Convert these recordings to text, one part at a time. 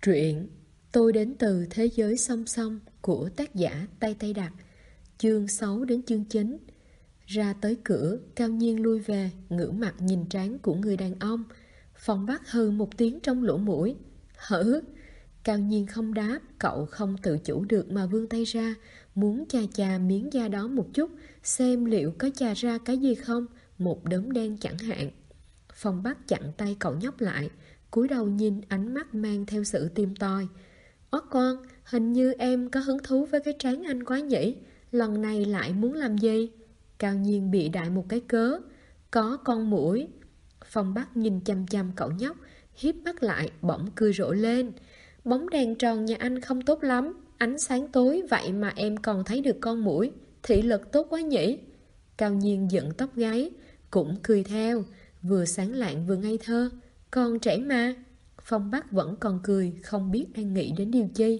Truyện Tôi đến từ thế giới song song của tác giả Tây Tây Đặc. Chương 6 đến chương 9. Ra tới cửa, Cao Nhiên lui về, ngửa mặt nhìn trán của người đàn ông. Phong Bắc hừ một tiếng trong lỗ mũi. Hử? Cao Nhiên không đáp, cậu không tự chủ được mà vươn tay ra, muốn chà chà miếng da đó một chút, xem liệu có chà ra cái gì không, một đốm đen chẳng hạn. Phong Bắc chặn tay cậu nhóc lại, cúi đầu nhìn, ánh mắt mang theo sự tìm tòi. Con, hình như em có hứng thú với cái trán anh quá nhỉ? Lần này lại muốn làm gì? Cao Nhiên bị đại một cái cớ. Có con muỗi. Phong Bắc nhìn chăm chăm cậu nhóc, híp mắt lại, bỗng cười rộ lên. Bóng đèn tròn nhà anh không tốt lắm, ánh sáng tối vậy mà em còn thấy được con muỗi. Thị lực tốt quá nhỉ? Cao Nhiên dựng tóc gáy, cũng cười theo, vừa sáng lạng vừa ngây thơ. Còn trẻ mà. Phong Bắc vẫn còn cười, không biết đang nghĩ đến điều chi.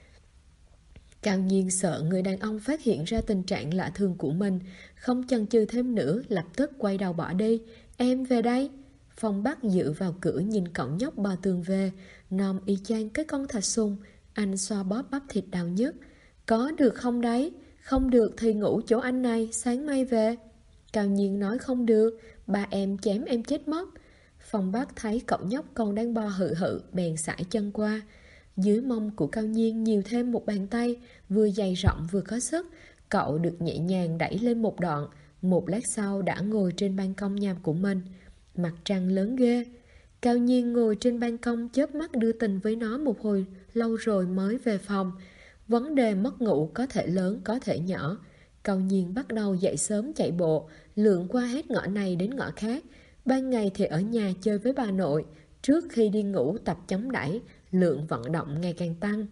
Cao Nhiên sợ người đàn ông phát hiện ra tình trạng lạ thường của mình, không chần chừ thêm nữa, lập tức quay đầu bỏ đi. Em về đây. Phong Bắc dựa vào cửa nhìn cậu nhóc bò tường về, nom y chang cái con thạch sùng. Anh xoa bóp bắp thịt đau nhức. Có được không đấy? Không được thì ngủ chỗ anh này, sáng mai về. Cao Nhiên nói không được, ba em chém em chết mất. Phong Bắc thấy cậu nhóc còn đang bò hự hự, bèn sải chân qua. Dưới mông của Cao Nhiên nhiều thêm một bàn tay, vừa dày rộng vừa có sức. Cậu được nhẹ nhàng đẩy lên một đoạn, một lát sau đã ngồi trên ban công nhà của mình. Mặt trăng lớn ghê. Cao Nhiên ngồi trên ban công chớp mắt đưa tình với nó một hồi lâu rồi mới về phòng. Vấn đề mất ngủ có thể lớn có thể nhỏ. Cao Nhiên bắt đầu dậy sớm chạy bộ, lượn qua hết ngõ này đến ngõ khác. Ban ngày thì ở nhà chơi với bà nội, trước khi đi ngủ tập chống đẩy, lượng vận động ngày càng tăng.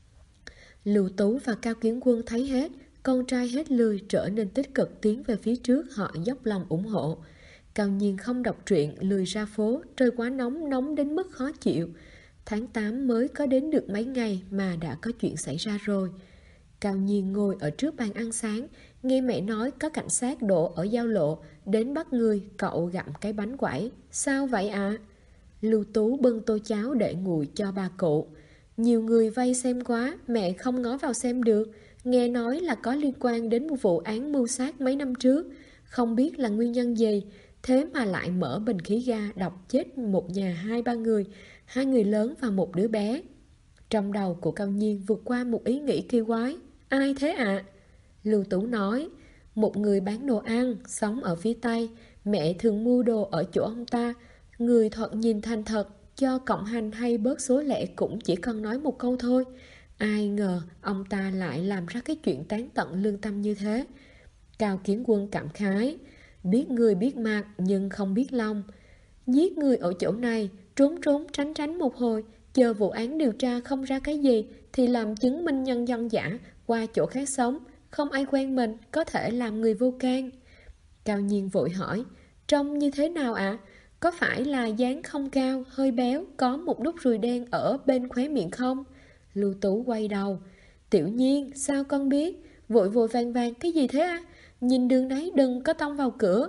Lưu Tú và Cao Kiến Quân thấy hết, con trai hết lười trở nên tích cực tiến về phía trước, họ dốc lòng ủng hộ. Cao Nhiên không đọc truyện, lười ra phố, trời quá nóng, nóng đến mức khó chịu. Tháng 8 mới có đến được mấy ngày mà đã có chuyện xảy ra rồi. Cao Nhiên ngồi ở trước bàn ăn sáng, nghe mẹ nói có cảnh sát đổ ở giao lộ, đến bắt người, cậu gặm cái bánh quẩy. Sao vậy ạ? Lưu Tú bưng tô cháo để nguội cho bà cụ. Nhiều người vây xem quá, mẹ không ngó vào xem được. Nghe nói là có liên quan đến một vụ án mưu sát mấy năm trước, không biết là nguyên nhân gì, thế mà lại mở bình khí ga độc chết một nhà 2-3 người, 2 người lớn và một đứa bé. Trong đầu của Cao Nhiên vượt qua một ý nghĩ kỳ quái. Ai thế ạ? Lưu Tú nói, một người bán đồ ăn, sống ở phía Tây. Mẹ thường mua đồ ở chỗ ông ta. Người thoạt nhìn thành thật, cho cộng hành hay bớt số lẻ cũng chỉ cần nói một câu thôi. Ai ngờ ông ta lại làm ra cái chuyện tán tận lương tâm như thế. Cao Kiến Quân cảm khái, biết người biết mặt nhưng không biết lòng. Giết người ở chỗ này, trốn trốn tránh tránh một hồi, chờ vụ án điều tra không ra cái gì thì làm chứng minh nhân dân giả, qua chỗ khác sống, không ai quen mình, có thể làm người vô can. Cao Nhiên vội hỏi, trông như thế nào ạ? Có phải là dáng không cao, hơi béo, có một nút ruồi đen ở bên khóe miệng không? Lưu Tú quay đầu, Tiểu Nhiên, sao con biết? Vội vội vàng vàng cái gì thế à? Nhìn đường đấy đừng có tông vào cửa.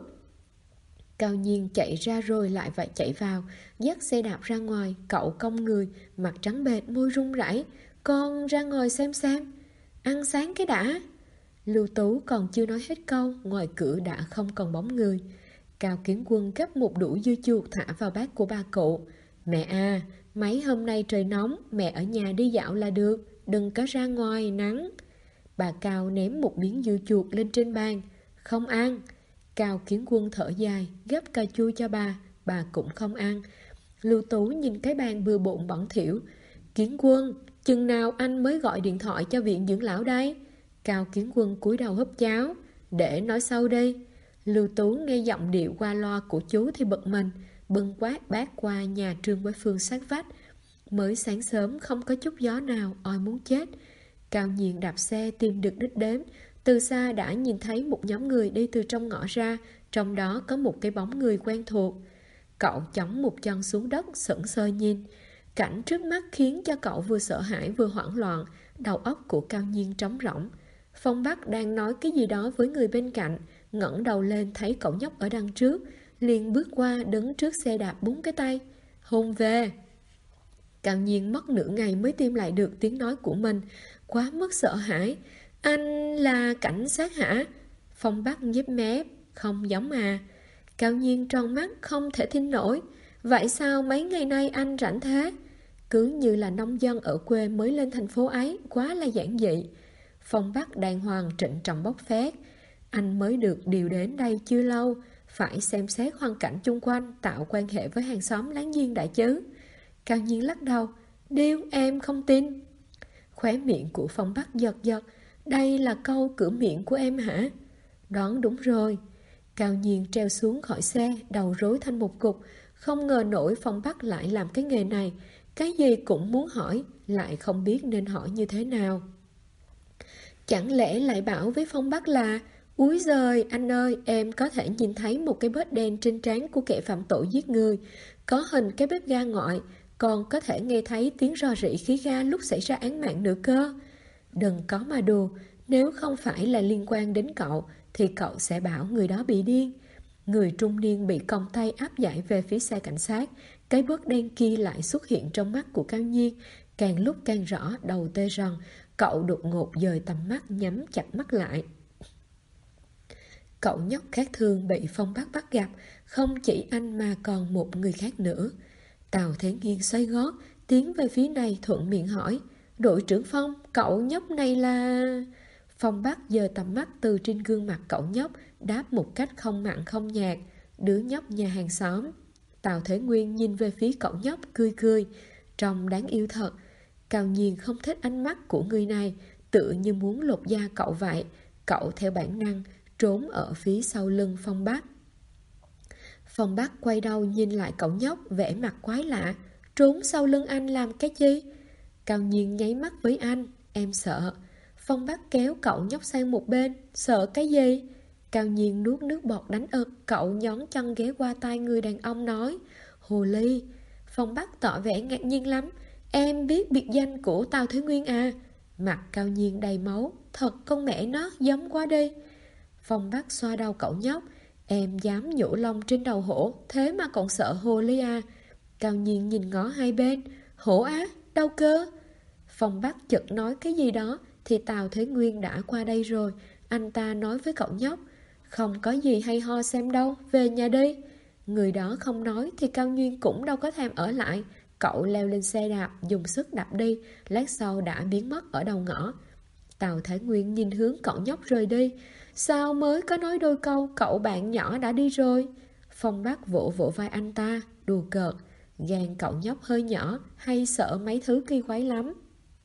Cao Nhiên chạy ra rồi lại vậy chạy vào, dắt xe đạp ra ngoài, cậu cong người, mặt trắng bệch, môi run rẩy. Con ra ngoài xem. Ăn sáng cái đã. Lưu Tú còn chưa nói hết câu, ngoài cửa đã không còn bóng người. Cao Kiến Quân gấp một đũa dưa chuột thả vào bát của bà cụ. Mẹ à, mấy hôm nay trời nóng, mẹ ở nhà đi dạo là được, đừng có ra ngoài nắng. Bà Cao ném một miếng dưa chuột lên trên bàn. Không ăn. Cao Kiến Quân thở dài, gấp cà chua cho bà cũng không ăn. Lưu Tú nhìn cái bàn bừa bộn bẩn thỉu. Kiến Quân, chừng nào anh mới gọi điện thoại cho viện dưỡng lão đây? Cao Kiến Quân cúi đầu húp cháo. Để nói sau đi. Lưu Tú nghe giọng điệu qua loa của chú thì bực mình, bưng quát bát qua nhà Trương Quế Phương sát vách. Mới sáng sớm không có chút gió nào, oi muốn chết. Cao Nhiên đạp xe tìm được đích đến. Từ xa đã nhìn thấy một nhóm người đi từ trong ngõ ra, trong đó có một cái bóng người quen thuộc. Cậu chống một chân xuống đất, sững sờ nhìn. Cảnh trước mắt khiến cho cậu vừa sợ hãi vừa hoảng loạn, đầu óc của Cao Nhiên trống rỗng. Phong Bắc đang nói cái gì đó với người bên cạnh, ngẩng đầu lên thấy cậu nhóc ở đằng trước, liền bước qua đứng trước xe đạp búng cái tay. Hôn về. Cao Nhiên mất nửa ngày mới tìm lại được tiếng nói của mình, quá mức sợ hãi. Anh là cảnh sát hả? Phong Bắc nhếch mép, không giống à. Cao Nhiên tròn mắt không thể tin nổi. Vậy sao mấy ngày nay anh rảnh thế? Cứ như là nông dân ở quê mới lên thành phố ấy, quá là giản dị. Phong Bắc đàng hoàng trịnh trọng bốc phét. Anh mới được điều đến đây chưa lâu, phải xem xét hoàn cảnh chung quanh, tạo quan hệ với hàng xóm láng giềng đại chứ. Cao Nhiên lắc đầu, điêu em không tin. Khóe miệng của Phong Bắc giật giật, đây là câu cửa miệng của em hả? Đoán đúng rồi. Cao Nhiên treo xuống khỏi xe, đầu rối thành một cục. Không ngờ nổi Phong Bắc lại làm cái nghề này. Cái gì cũng muốn hỏi, lại không biết nên hỏi như thế nào. Chẳng lẽ lại bảo với Phong Bắc là úi giời anh ơi, em có thể nhìn thấy một cái vết đen trên trán của kẻ phạm tội giết người, có hình cái bếp ga ngoại, còn có thể nghe thấy tiếng rò rỉ khí ga lúc xảy ra án mạng nữa cơ. Đừng có mà đùa, nếu không phải là liên quan đến cậu thì cậu sẽ bảo người đó bị điên. Người trung niên bị còng tay áp giải về phía xe cảnh sát. Cái bớt đen kia lại xuất hiện trong mắt của Cao Nhiên. Càng lúc càng rõ đầu tê rần. Cậu đột ngột dời tầm mắt, nhắm chặt mắt lại. Cậu nhóc khác thường bị Phong Bắc bắt gặp. Không chỉ anh mà còn một người khác nữa. Tào Thế Nghiên xoay gót, tiến về phía này thuận miệng hỏi, đội trưởng Phong, cậu nhóc này là... Phong Bắc giơ tầm mắt từ trên gương mặt cậu nhóc, đáp một cách không mặn không nhạt, đứa nhóc nhà hàng xóm. Tào Thế Nguyên nhìn về phía cậu nhóc cười cười, trông đáng yêu thật. Cao Nhiên không thích ánh mắt của người này, tựa như muốn lột da cậu vậy. Cậu theo bản năng trốn ở phía sau lưng Phong Bắc. Phong Bắc quay đầu nhìn lại cậu nhóc, vẻ mặt quái lạ. Trốn sau lưng anh làm cái gì? Cao Nhiên nháy mắt với anh, em sợ. Phong Bắc kéo cậu nhóc sang một bên, sợ cái gì? Cao Nhiên nuốt nước bọt đánh ực, cậu nhón chân ghé qua tai người đàn ông nói, hồ ly. Phong Bắc tỏ vẻ ngạc nhiên lắm, em biết biệt danh của Tào Thế Nguyên à? Mặt Cao Nhiên đầy máu, thật con mẹ nó giống quá đi. Phong Bắc xoa đầu cậu nhóc, em dám nhổ lông trên đầu hổ, thế mà còn sợ hồ ly à? Cao Nhiên nhìn ngó hai bên, hổ á, đâu cơ? Phong Bắc chợt nói cái gì đó, thì Tào Thế Nguyên đã qua đây rồi. Anh ta nói với cậu nhóc, không có gì hay ho xem đâu, về nhà đi. Người đó không nói thì Cao Nhiên cũng đâu có thèm ở lại. Cậu leo lên xe đạp, dùng sức đạp đi, lát sau đã biến mất ở đầu ngõ. Tào Thế Nguyên nhìn hướng cậu nhóc rời đi. Sao mới có nói đôi câu, cậu bạn nhỏ đã đi rồi? Phong Bắc vỗ vỗ vai anh ta, đùa cợt. Gan cậu nhóc hơi nhỏ, hay sợ mấy thứ kỳ quái lắm.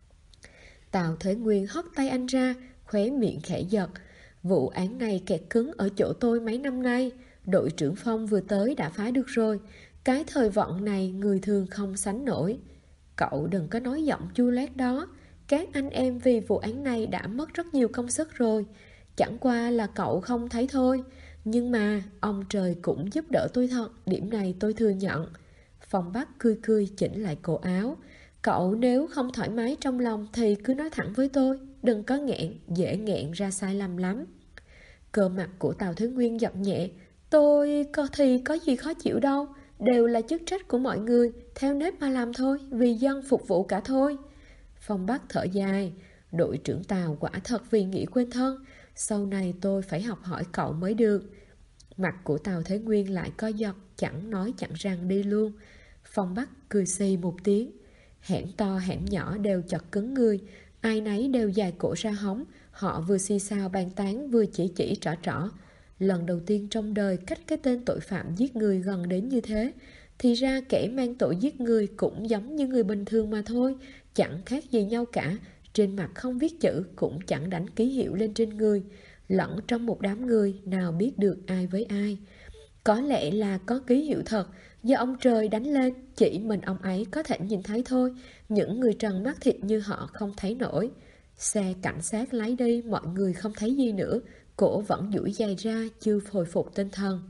Tào Thế Nguyên hất tay anh ra, khóe miệng khẽ giật. Vụ án này kẹt cứng ở chỗ tôi mấy năm nay. Đội trưởng Phong vừa tới đã phá được rồi. Cái thời vận này người thường không sánh nổi. Cậu đừng có nói giọng chua lét đó. Các anh em vì vụ án này đã mất rất nhiều công sức rồi. Chẳng qua là cậu không thấy thôi. Nhưng mà ông trời cũng giúp đỡ tôi thật. Điểm này tôi thừa nhận. Phong Bắc cười cười chỉnh lại cổ áo. Cậu nếu không thoải mái trong lòng thì cứ nói thẳng với tôi. Đừng có nghẹn, dễ nghẹn ra sai lầm lắm. Cờ mặt của Tào Thế Nguyên giật nhẹ. Tôi có gì khó chịu đâu. Đều là chức trách của mọi người. Theo nếp mà làm thôi. Vì dân phục vụ cả thôi. Phong Bắc thở dài. Đội trưởng Tào quả thật vì nghĩ quên thân. Sau này tôi phải học hỏi cậu mới được. Mặt của Tào Thế Nguyên lại co giật, chẳng nói chẳng rằng đi luôn. Phong Bắc cười xì một tiếng. Hẻm to hẻm nhỏ đều chật cứng người. Ai nấy đều dài cổ ra hóng. Họ vừa xì xào bàn tán, vừa chỉ trỏ trỏ. Lần đầu tiên trong đời cách cái tên tội phạm giết người gần đến như thế. Thì ra kẻ mang tội giết người cũng giống như người bình thường mà thôi. Chẳng khác gì nhau cả. Trên mặt không viết chữ, cũng chẳng đánh ký hiệu lên trên người. Lẫn trong một đám người, nào biết được ai với ai. Có lẽ là có ký hiệu thật, do ông trời đánh lên, chỉ mình ông ấy có thể nhìn thấy thôi. Những người trần mắt thịt như họ không thấy nổi. Xe cảnh sát lái đi, mọi người không thấy gì nữa. Cổ vẫn duỗi dài ra, chưa hồi phục tinh thần.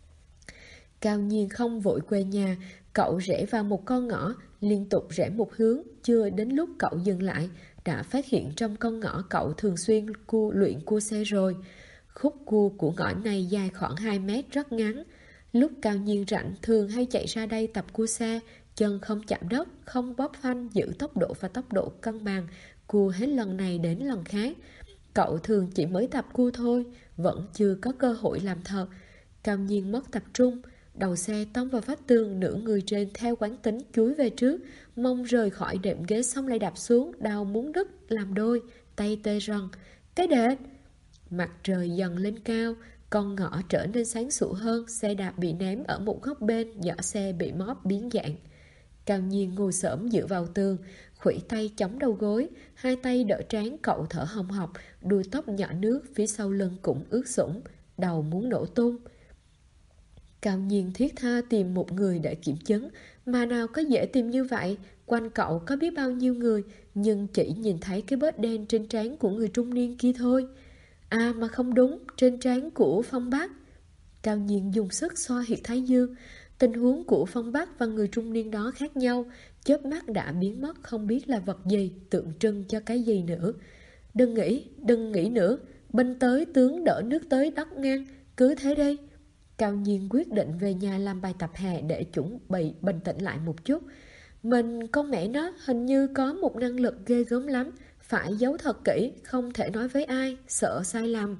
Cao Nhiên không vội quê nhà. Cậu rẽ vào một con ngõ, liên tục rẽ một hướng. Chưa đến lúc cậu dừng lại, đã phát hiện trong con ngõ cậu thường xuyên luyện cua xe rồi. Khúc cua của ngõ này dài khoảng 2 mét, rất ngắn. Lúc Cao Nhiên rảnh thường hay chạy ra đây tập cua xe. chân không chạm đất, không bóp phanh, giữ tốc độ và tốc độ cân bằng, cua hết lần này đến lần khác. Cậu thường chỉ mới tập cua thôi, vẫn chưa có cơ hội làm thật. Cao Nhiên mất tập trung, đầu xe tông vào vách tường, nửa người trên theo quán tính chúi về trước, mông rời khỏi đệm ghế xong lại đạp xuống, đau muốn đứt làm đôi, tay tê rần. Cái đệt! Mặt trời dần lên cao, con ngõ trở nên sáng sủa hơn, xe đạp bị ném ở một góc bên, giỏ xe bị móp biến dạng. Cao Nhiên ngồi xổm dựa vào tường, khuỷu tay chống đầu gối, hai tay đỡ trán, cậu thở hồng hộc, đuôi tóc nhỏ nước phía sau lưng cũng ướt sũng, đầu muốn nổ tung. Cao Nhiên thiết tha tìm một người để kiểm chứng, mà nào có dễ tìm như vậy. Quanh cậu có biết bao nhiêu người, nhưng chỉ nhìn thấy cái vết đen trên trán của người trung niên kia thôi. À mà không đúng, trên trán của Phong Bác. Cao Nhiên dùng sức xoa huyệt thái dương. Tình huống của Phong Bác và người trung niên đó khác nhau, chớp mắt đã biến mất, không biết là vật gì, tượng trưng cho cái gì nữa. Đừng nghĩ nữa, binh tới tướng đỡ nước tới đất ngăn, cứ thế đây. Cao Nhiên quyết định về nhà làm bài tập hè để chuẩn bị bình tĩnh lại một chút. Mình con mẹ nó hình như có một năng lực ghê gớm lắm, phải giấu thật kỹ, không thể nói với ai, sợ sai lầm.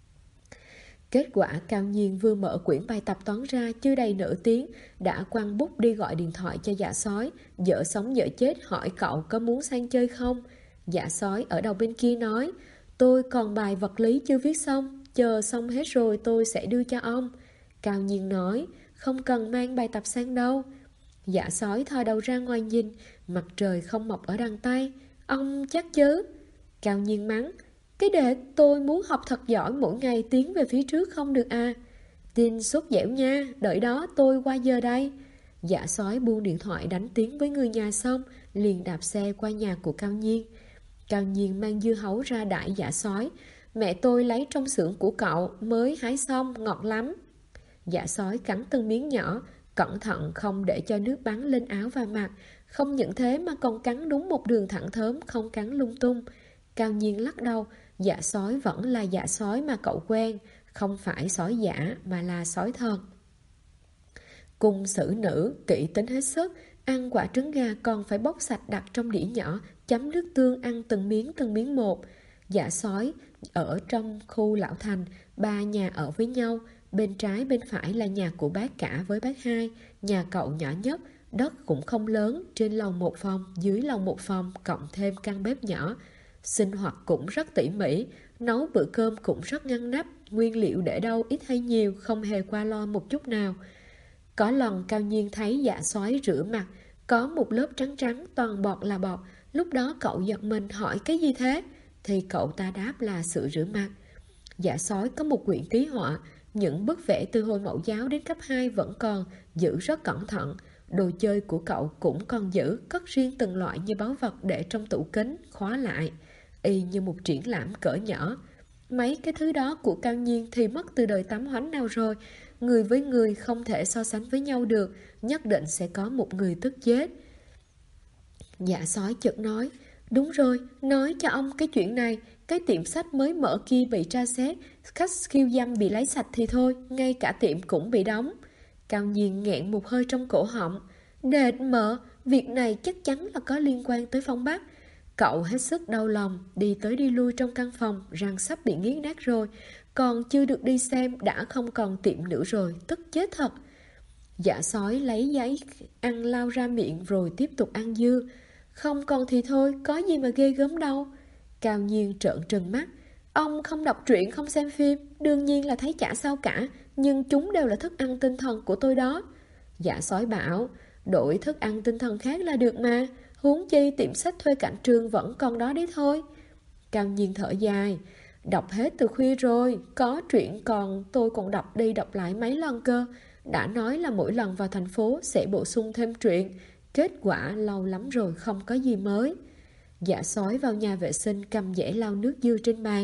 Kết quả Cao Nhiên vừa mở quyển bài tập toán ra chưa đầy nửa tiếng, đã quăng bút đi gọi điện thoại cho Dạ Sói, dở sống dở chết hỏi cậu có muốn sang chơi không. Dạ Sói ở đầu bên kia nói, tôi còn bài vật lý chưa viết xong, chờ xong hết rồi tôi sẽ đưa cho ông. Cao Nhiên nói, không cần mang bài tập sang đâu. Dạ Sói thò đầu ra ngoài nhìn, mặt trời không mọc ở đằng Tây. Ông chắc chứ? Cao Nhiên mắng, cái đệ tôi muốn học thật giỏi, mỗi ngày tiến về phía trước không được à? Tin sốt dẻo nha, đợi đó tôi qua giờ đây. Dạ Sói buông điện thoại đánh tiếng với người nhà xong, liền đạp xe qua nhà của Cao Nhiên. Cao Nhiên mang dưa hấu ra đãi Dạ Sói, mẹ tôi lấy trong xưởng của cậu, mới hái xong, ngọt lắm. Dạ Sói cắn từng miếng nhỏ, cẩn thận không để cho nước bắn lên áo và mặt. Không những thế mà còn cắn đúng một đường thẳng thớm, không cắn lung tung. Cao Nhiên lắc đầu, Dạ Sói vẫn là Dạ Sói mà cậu quen, không phải sói giả mà là sói thật. Cung xử nữ, kỹ tính hết sức, ăn quả trứng gà còn phải bóc sạch đặt trong đĩa nhỏ, chấm nước tương ăn từng miếng một. Dạ Sói ở trong khu Lão Thành, 3 nhà ở với nhau, bên trái bên phải là nhà của bác cả với bác hai, nhà cậu nhỏ nhất, đất cũng không lớn, trên lầu một phòng, dưới lầu một phòng, cộng thêm căn bếp nhỏ. Sinh hoạt cũng rất tỉ mỉ, nấu bữa cơm cũng rất ngăn nắp, nguyên liệu để đâu ít hay nhiều, không hề qua lo một chút nào. Có lần Cao Nhiên thấy Dạ Sói rửa mặt, có một lớp trắng trắng, toàn bọt là bọt. Lúc đó cậu giật mình hỏi cái gì thế? Thì cậu ta đáp là sữa rửa mặt. Dạ Sói có một quyển ký họa, những bức vẽ từ hồi mẫu giáo đến cấp 2 vẫn còn, giữ rất cẩn thận. Đồ chơi của cậu cũng còn giữ, cất riêng từng loại như báu vật để trong tủ kính, khóa lại, y như một triển lãm cỡ nhỏ. Mấy cái thứ đó của Cao Nhiên thì mất từ đời Tám Hoánh nào rồi. Người với người không thể so sánh với nhau được, nhất định sẽ có một người tức chết. Dạ Sói chợt nói, đúng rồi, nói cho ông cái chuyện này, cái tiệm sách mới mở kia bị tra xét, khách khiêu dâm bị lấy sạch thì thôi, ngay cả tiệm cũng bị đóng. Cao Nhiên nghẹn một hơi trong cổ họng, đệt mợ, việc này chắc chắn là có liên quan tới Phong Bác. Cậu hết sức đau lòng, đi tới đi lui trong căn phòng, răng sắp bị nghiến nát rồi, còn chưa được đi xem đã không còn tiệm nữa rồi, tức chết thật. Dạ Sói lấy giấy ăn lao ra miệng rồi tiếp tục ăn dưa. Không còn thì thôi, có gì mà ghê gớm đâu. Cao Nhiên trợn trừng mắt, ông không đọc truyện, không xem phim, đương nhiên là thấy chả sao cả, nhưng chúng đều là thức ăn tinh thần của tôi đó. Dạ Sói bảo, đổi thức ăn tinh thần khác là được mà, huống chi tiệm sách thuê cạnh trường vẫn còn đó đấy thôi. Cao Nhiên thở dài, đọc hết từ khuya rồi, có truyện tôi còn đọc đi đọc lại mấy lần cơ. Đã nói là mỗi lần vào thành phố sẽ bổ sung thêm truyện, kết quả lâu lắm rồi không có gì mới. Dạ Sói vào nhà vệ sinh cầm dẻ lau nước dưa trên bàn.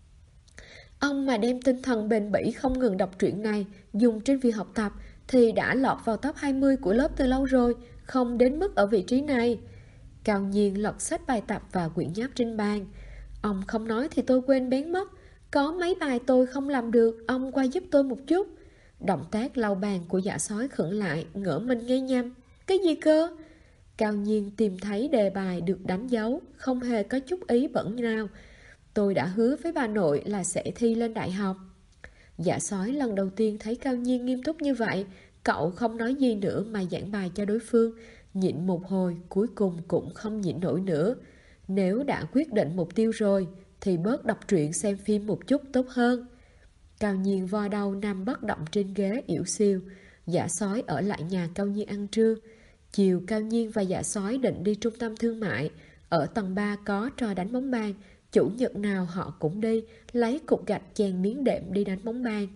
Ông mà đem tinh thần bền bỉ không ngừng đọc truyện này dùng trên việc học tập thì đã lọt vào top 20 của lớp từ lâu rồi, không đến mức ở vị trí này. Cao Nhiên lật sách bài tập và quyển nháp trên bàn. Ông không nói thì tôi quên bén mất, có mấy bài tôi không làm được, ông qua giúp tôi một chút. Động tác lau bàn của Dạ Sói khựng lại, ngỡ mình nghe nhầm. Cái gì cơ? Cao Nhiên tìm thấy đề bài được đánh dấu, không hề có chút ý bẩn nào. Tôi đã hứa với bà nội là sẽ thi lên đại học. Dạ sói lần đầu tiên thấy Cao Nhiên nghiêm túc như vậy. Cậu không nói gì nữa mà giảng bài cho đối phương. Nhịn một hồi, cuối cùng cũng không nhịn nổi nữa. Nếu đã quyết định mục tiêu rồi thì bớt đọc truyện xem phim một chút tốt hơn. Cao Nhiên vo đầu nằm bất động trên ghế yểu xìu. Dạ sói ở lại nhà Cao Nhiên ăn trưa. Chiều Cao Nhiên và dạ sói định đi trung tâm thương mại. Ở tầng 3 có trò đánh bóng bàn. Chủ nhật nào họ cũng đi, lấy cục gạch chèn miếng đệm đi đánh bóng bàn.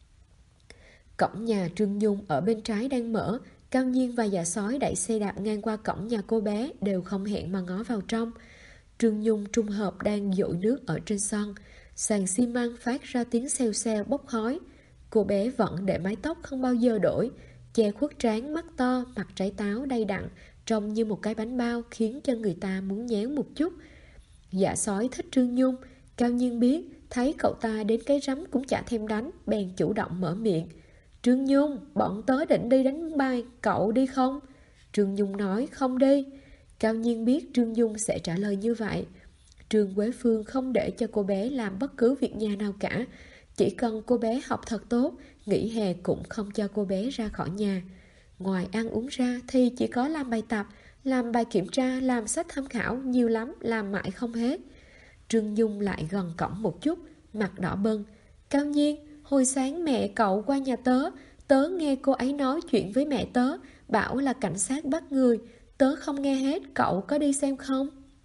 Cổng nhà Trương Nhung ở bên trái đang mở. Cao Nhiên và dạ sói đẩy xe đạp ngang qua cổng nhà cô bé, đều không hẹn mà ngó vào trong. Trương Nhung trung hợp đang dội nước ở trên sân. Sàn xi măng phát ra tiếng xèo xèo bốc khói. Cô bé vẫn để mái tóc không bao giờ đổi, che khuất trán, mắt to, mặt trái táo đầy đặn, trông như một cái bánh bao khiến cho người ta muốn nhéo một chút. Dạ sói thích Trương Nhung. Cao Nhiên biết, thấy cậu ta đến cái rắm cũng chả thèm đánh, bèn chủ động mở miệng. Trương Nhung, bọn tớ định đi đánh bài, cậu đi không? Trương Nhung nói không đi. Cao Nhiên biết Trương Nhung sẽ trả lời như vậy. Trương Quế Phương không để cho cô bé làm bất cứ việc nhà nào cả. Chỉ cần cô bé học thật tốt, nghỉ hè cũng không cho cô bé ra khỏi nhà. Ngoài ăn uống ra thì chỉ có làm bài tập, làm bài kiểm tra, làm sách tham khảo, nhiều lắm, làm mãi không hết. Trương Nhung lại gần cổng một chút, mặt đỏ bừng. Cao Nhiên, hồi sáng mẹ cậu qua nhà tớ, tớ nghe cô ấy nói chuyện với mẹ tớ, bảo là cảnh sát bắt người, tớ không nghe hết, cậu có đi xem không?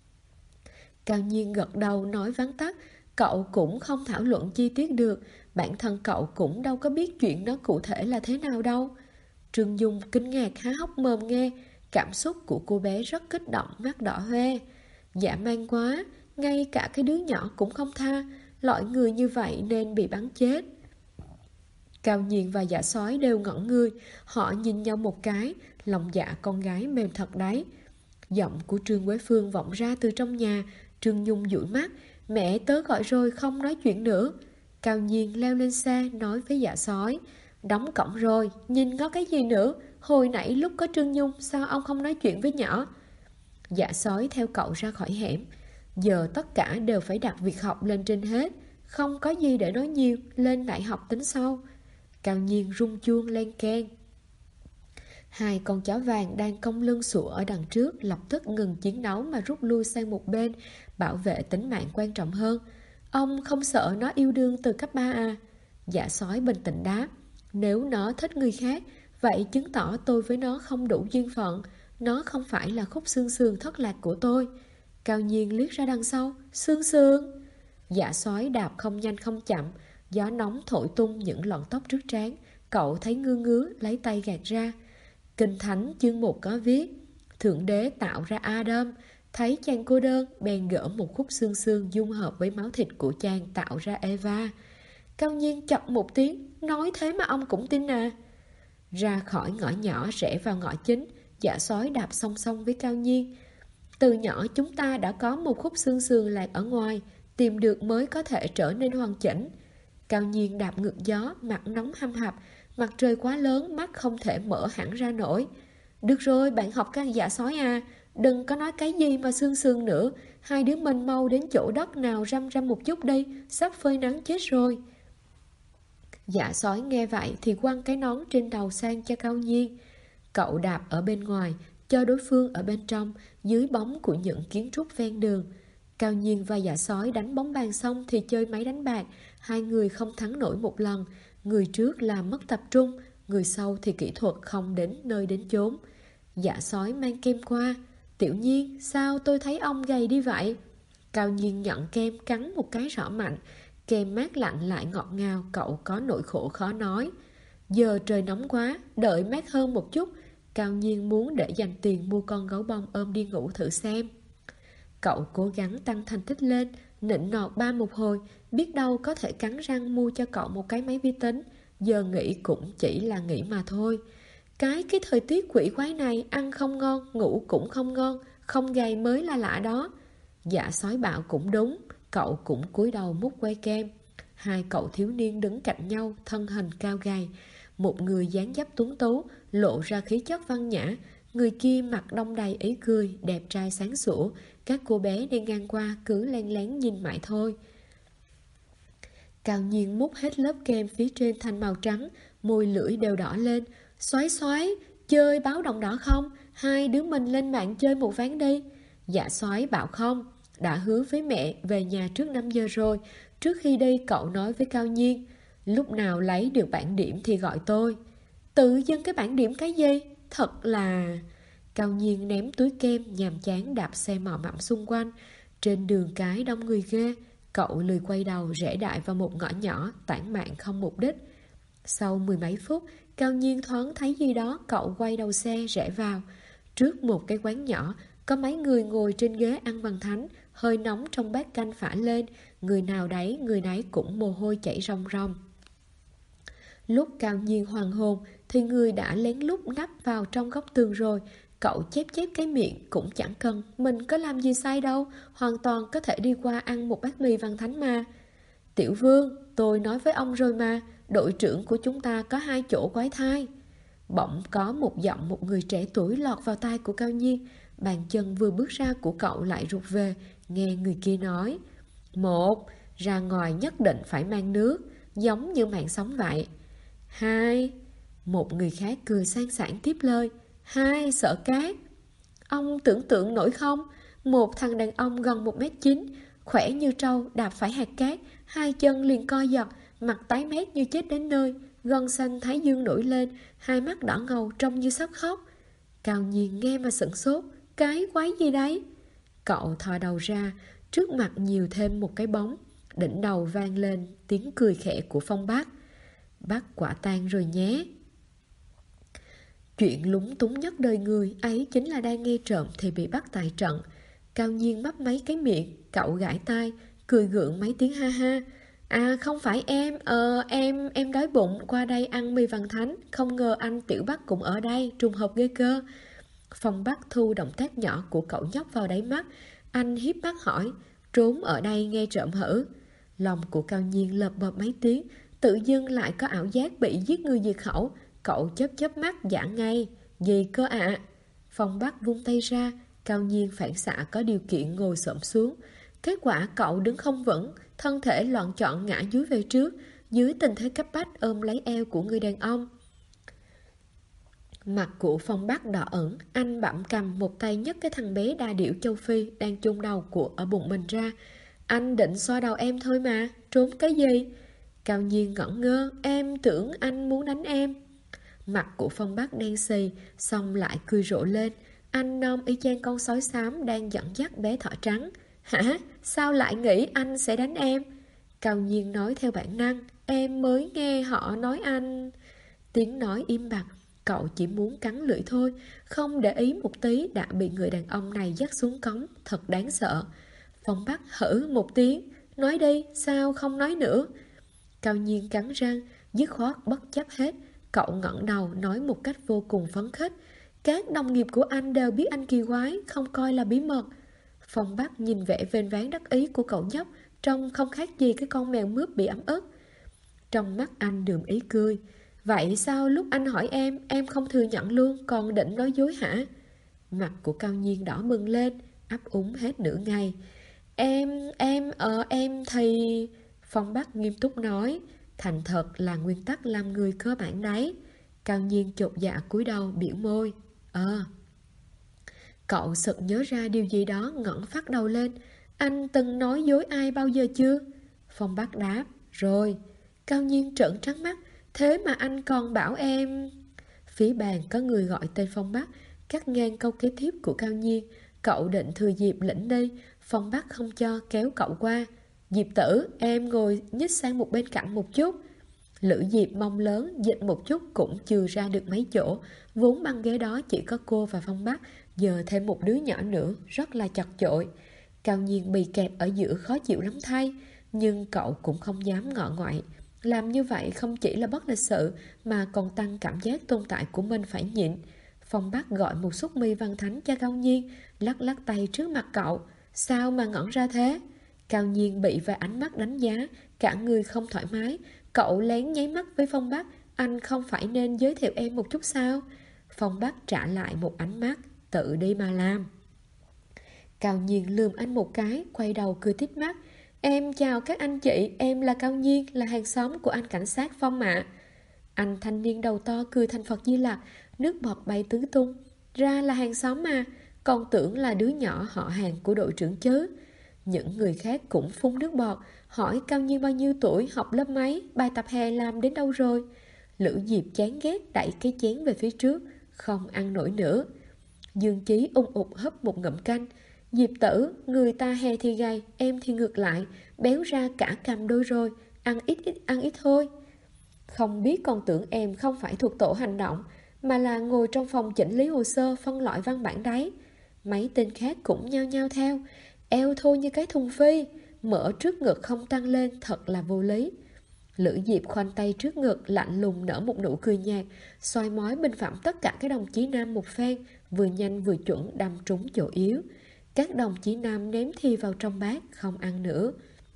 Cao Nhiên gật đầu nói vắn tắt, cậu cũng không thảo luận chi tiết được, bản thân cậu cũng đâu có biết chuyện nó cụ thể là thế nào đâu. Trương Dung kinh ngạc há hốc mồm nghe, cảm xúc của cô bé rất kích động, mắt đỏ hoe. Dã man quá, ngay cả cái đứa nhỏ cũng không tha, loại người như vậy nên bị bắn chết. Cao Nhiên và dạ sói đều ngẩn người, họ nhìn nhau một cái, lòng dạ con gái mềm thật đấy. Giọng của Trương Quế Phương vọng ra từ trong nhà. Trương Nhung dụi mắt, mẹ tớ gọi rồi, không nói chuyện nữa. Cao Nhiên leo lên xe nói với dạ sói, đóng cổng rồi, nhìn ngó cái gì nữa, hồi nãy lúc có Trương Nhung sao ông không nói chuyện với nhỏ? Dạ sói theo cậu ra khỏi hẻm. Giờ tất cả đều phải đặt việc học lên trên hết, không có gì để nói nhiều, lên đại học tính sau. Cao Nhiên rung chuông len keng. Hai con chó vàng đang cong lưng sủa ở đằng trước lập tức ngừng chiến đấu mà rút lui sang một bên, bảo vệ tính mạng quan trọng hơn. Ông không sợ nó yêu đương từ cấp 3 à? Dạ sói bình tĩnh đáp, nếu nó thích người khác, vậy chứng tỏ tôi với nó không đủ duyên phận, nó không phải là khúc xương sườn thất lạc của tôi. Cao Nhiên liếc ra đằng sau, xương sườn. Dạ sói đạp không nhanh không chậm, gió nóng thổi tung những lọn tóc trước trán, cậu thấy ngứa ngứa lấy tay gạt ra. Kinh Thánh chương 1 có viết, Thượng Đế tạo ra Adam, thấy chàng cô đơn, bèn gỡ một khúc xương xương dung hợp với máu thịt của chàng tạo ra Eva. Cao Nhiên chọc một tiếng, nói thế mà ông cũng tin à? Ra khỏi ngõ nhỏ rẽ vào ngõ chính, dạ sói đạp song song với Cao Nhiên. Từ nhỏ chúng ta đã có một khúc xương sườn lạc ở ngoài, tìm được mới có thể trở nên hoàn chỉnh. Cao Nhiên đạp ngược gió, mặt nóng hăm hập, mặt trời quá lớn, mắt không thể mở hẳn ra nổi. Được rồi, bạn học các dạ sói à, đừng có nói cái gì mà xương sườn nữa, hai đứa mình mau đến chỗ đất nào răm răm một chút đi, sắp phơi nắng chết rồi. Dạ sói nghe vậy thì quăng cái nón trên đầu sang cho Cao Nhiên. Cậu đạp ở bên ngoài, cho đối phương ở bên trong, dưới bóng của những kiến trúc ven đường. Cao Nhiên và dạ sói đánh bóng bàn xong thì chơi máy đánh bạc, hai người không thắng nổi một lần. Người trước là mất tập trung, người sau thì kỹ thuật không đến nơi đến chốn. Dạ sói mang kem qua. Tiểu Nhiên, sao tôi thấy ông gầy đi vậy? Cao Nhiên nhận kem cắn một cái rõ mạnh. Kem mát lạnh lại ngọt ngào, cậu có nỗi khổ khó nói. Giờ trời nóng quá, đợi mát hơn một chút. Cao Nhiên muốn để dành tiền mua con gấu bông ôm đi ngủ thử xem. Cậu cố gắng tăng thành tích lên, nịnh nọt ba một hồi, biết đâu có thể cắn răng mua cho cậu một cái máy vi tính. Giờ nghĩ cũng chỉ là nghĩ mà thôi. Cái thời tiết quỷ quái này, ăn không ngon, ngủ cũng không ngon, không gầy mới là lạ đó. Dạ sói bảo cũng đúng, cậu cũng cúi đầu mút que kem. Hai cậu thiếu niên đứng cạnh nhau, thân hình cao gầy. Một người dáng dấp tuấn tú, lộ ra khí chất văn nhã. Người kia mặt đong đầy ý cười, đẹp trai sáng sủa. Các cô bé đi ngang qua cứ len lén nhìn mãi thôi. Cao Nhiên múc hết lớp kem phía trên thành màu trắng, môi lưỡi đều đỏ lên. Xoái xoái, chơi báo động đỏ không? Hai đứa mình lên mạng chơi một ván đi. Dạ xoái bảo không. Đã hứa với mẹ về nhà trước 5 giờ rồi. Trước khi đi cậu nói với Cao Nhiên, lúc nào lấy được bảng điểm thì gọi tôi. Tự dưng cái bảng điểm cái gì? Thật là... Cao Nhiên ném túi kem, nhàm chán đạp xe mò mẫm xung quanh. Trên đường cái đông người ghê. Cậu lười quay đầu rẽ đại vào một ngõ nhỏ, tản mạn không mục đích. Sau 10 mấy phút, Cao Nhiên thoáng thấy gì đó, cậu quay đầu xe rẽ vào. Trước một cái quán nhỏ, có mấy người ngồi trên ghế ăn bằng thánh, hơi nóng trong bát canh phả lên, người nào đấy người nấy cũng mồ hôi chảy ròng ròng. Lúc Cao Nhiên hoàn hồn thì người đã lén lút nắp vào trong góc tường rồi. Cậu chép chép cái miệng, cũng chẳng cần, mình có làm gì sai đâu, hoàn toàn có thể đi qua ăn một bát mì văn thánh mà. Tiểu Vương, tôi nói với ông rồi mà, đội trưởng của chúng ta có 2 chỗ quái thai. Bỗng có một giọng một người trẻ tuổi lọt vào tai của Cao Nhiên. Bàn chân vừa bước ra của cậu lại rụt về, nghe người kia nói. 1. Ra ngoài nhất định phải mang nước, giống như mạng sống vậy. 2. Một người khác cười sang sảng tiếp lời. 2. Sợ cát. Ông tưởng tượng nổi không? Một thằng đàn ông gần 1m9, khỏe như trâu, đạp phải hạt cát, 2 chân liền co giật, mặt tái mét như chết đến nơi, gân xanh thái dương nổi lên, 2 mắt đỏ ngầu trông như sắp khóc. Cao Nhiên nghe mà sửng sốt. Cái quái gì đấy? Cậu thò đầu ra, trước mặt nhiều thêm một cái bóng. Đỉnh đầu vang lên tiếng cười khẽ của Phong Bác. Bắt quả tang rồi nhé. Chuyện lúng túng nhất đời người ấy chính là đang nghe trộm thì bị bắt tại trận. Cao Nhiên mấp mấy cái miệng, cậu gãi tai, cười gượng mấy tiếng ha ha. À không phải em, em đói bụng, qua đây ăn mì văn thánh, không ngờ anh Tiểu Bắc cũng ở đây, trùng hợp ghê cơ. Phong Bắc thu động tác nhỏ của cậu nhóc vào đáy mắt, anh hiếp mắt hỏi, trốn ở đây nghe trộm hử? Lòng của Cao Nhiên lợp bợp mấy tiếng, tự dưng lại có ảo giác bị giết người diệt khẩu. Cậu chớp chớp mắt giả ngay. Gì cơ ạ? Phong Bắc vung tay ra. Cao Nhiên phản xạ có điều kiện ngồi xổm xuống. Kết quả cậu đứng không vững, thân thể loạn trọn ngã dúi về trước, dưới tình thế cấp bách ôm lấy eo của người đàn ông. Mặt của Phong Bắc đỏ ửng, anh bặm cầm một tay nhấc cái thằng bé đa điểu châu Phi đang chôn đầu của ở bụng mình ra. Anh định xoa đầu em thôi mà, trốn cái gì? Cao Nhiên ngẩn ngơ, em tưởng anh muốn đánh em. Mặt của Phong Bắc đen xì, xong lại cười rộ lên. Anh nom y chang con sói xám đang dẫn dắt bé thỏ trắng. Hả? Sao lại nghĩ anh sẽ đánh em? Cao Nhiên nói theo bản năng. Em mới nghe họ nói anh... Tiếng nói im bặt. Cậu chỉ muốn cắn lưỡi thôi, không để ý một tí đã bị người đàn ông này dắt xuống cống. Thật đáng sợ. Phong Bắc hử một tiếng. Nói đi, sao không nói nữa? Cao Nhiên cắn răng, dứt khoát bất chấp hết. Cậu ngẩng đầu nói một cách vô cùng phấn khích. Các đồng nghiệp của anh đều biết anh kỳ quái, không coi là bí mật. Phong Bắc nhìn vẻ vênh ván đắc ý của cậu nhóc, trông không khác gì cái con mèo mướp bị ấm ức. Trong mắt anh đượm ý cười. Vậy sao lúc anh hỏi em không thừa nhận luôn, còn định nói dối hả? Mặt của Cao Nhiên đỏ bừng lên, ấp úng hết nửa ngày. Em thì... Phong Bắc nghiêm túc nói. Thành thật là nguyên tắc làm người cơ bản đấy. Cao Nhiên chột dạ cúi đầu biểu môi. Cậu sực nhớ ra điều gì đó, ngẩng phát đầu lên. Anh từng nói dối ai bao giờ chưa? Phong Bắc đáp. Rồi. Cao Nhiên trợn trắng mắt. Thế mà anh còn bảo em... Phía bàn có người gọi tên Phong Bắc, cắt ngang câu kế tiếp của Cao Nhiên. Cậu định thừa dịp lĩnh đi. Phong Bắc không cho, kéo cậu qua. Diệp Tử, em ngồi nhích sang một bên cạnh một chút. Lữ Diệp mông lớn, dịch một chút cũng chừa ra được mấy chỗ. Vốn băng ghế đó chỉ có cô và Phong Bắc, giờ thêm một đứa nhỏ nữa, rất là chật chội. Cao Nhiên bị kẹp ở giữa khó chịu lắm thay, nhưng cậu cũng không dám ngọ ngoại. Làm như vậy không chỉ là bất lịch sự, mà còn tăng cảm giác tồn tại của mình phải nhịn. Phong Bắc gọi một suất mì văn thánh cho Cao Nhiên, lắc lắc tay trước mặt cậu. Sao mà ngẩn ra thế? Cao Nhiên bị vài ánh mắt đánh giá, cả người không thoải mái. Cậu lén nháy mắt với Phong Bắc. Anh không phải nên giới thiệu em một chút sao? Phong Bắc trả lại một ánh mắt, tự đi mà làm. Cao Nhiên lườm anh một cái, quay đầu cười tít mắt. Em chào các anh chị, em là Cao Nhiên, là hàng xóm của anh cảnh sát Phong ạ. Anh thanh niên đầu to cười thành Phật Di Lặc, nước bọt bay tứ tung. Ra là hàng xóm mà, còn tưởng là đứa nhỏ họ hàng của đội trưởng chứ. Những người khác cũng phun nước bọt, hỏi Cao Nhiên bao nhiêu tuổi, học lớp mấy, bài tập hè làm đến đâu rồi. Lữ Diệp chán ghét đẩy cái chén về phía trước, không ăn nổi nữa. Dương Chí ung ục hấp một ngụm canh. Diệp tử, người ta hè thì gầy, em thì ngược lại, béo ra cả cằm đôi rồi, ăn ít thôi. Không biết còn tưởng em không phải thuộc tổ hành động, mà là ngồi trong phòng chỉnh lý hồ sơ phân loại văn bản đấy. Mấy tên khác cũng nhao nhao theo, eo thô như cái thùng phi, mỡ trước ngực không tăng lên thật là vô lý. Lữ Diệp khoanh tay trước ngực, lạnh lùng nở một nụ cười nhạt, soi mói bình phẩm tất cả các đồng chí nam một phen, vừa nhanh vừa chuẩn đâm trúng chỗ yếu. Các đồng chí nam ném thi vào trong bát, không ăn nữa.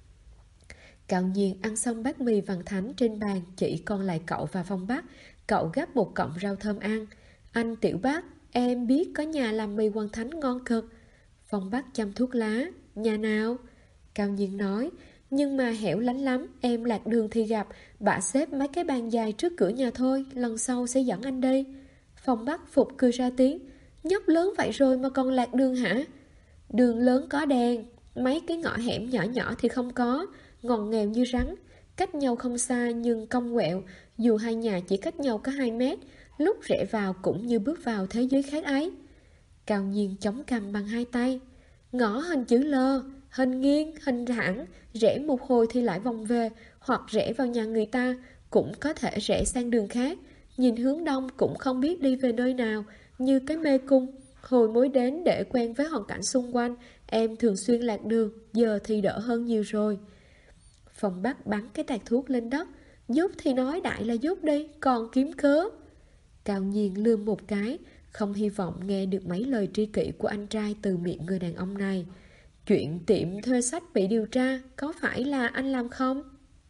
Cao Nhiên ăn xong bát mì vằn thánh trên bàn, chỉ còn lại cậu và Phong Bắc. Cậu gắp một cọng rau thơm ăn. Anh Tiểu Bắc, em biết có nhà làm mì vằn thánh ngon cực. Phong Bắc châm thuốc lá. Nhà nào? Cao Nhiên nói, nhưng mà hẻo lánh lắm, em lạc đường thì gặp, bà xếp mấy cái bàn dài trước cửa nhà thôi, lần sau sẽ dẫn anh đi. Phong Bắc phục cười ra tiếng, nhóc lớn vậy rồi mà còn lạc đường hả? Đường lớn có đèn, mấy cái ngõ hẻm nhỏ nhỏ thì không có, ngòn nghèo như rắn, cách nhau không xa nhưng cong quẹo, dù hai nhà chỉ cách nhau có 2 mét, lúc rẽ vào cũng như bước vào thế giới khác ấy. Cao Nhiên chống cằm bằng 2 tay. Ngõ hình chữ L, hình nghiêng, hình thẳng, rẽ một hồi thì lại vòng về, hoặc rẽ vào nhà người ta, cũng có thể rẽ sang đường khác. Nhìn hướng đông cũng không biết đi về nơi nào, như cái mê cung. Hồi mới đến để quen với hoàn cảnh xung quanh, em thường xuyên lạc đường, giờ thì đỡ hơn nhiều rồi. Phong Bắc bắn cái tạt thuốc lên đất. Giúp thì nói đại là giúp đi, còn kiếm cớ. Cao Nhiên lườm một cái, không hy vọng nghe được mấy lời tri kỷ của anh trai từ miệng người đàn ông này. Chuyện tiệm thuê sách bị điều tra, có phải là anh làm không?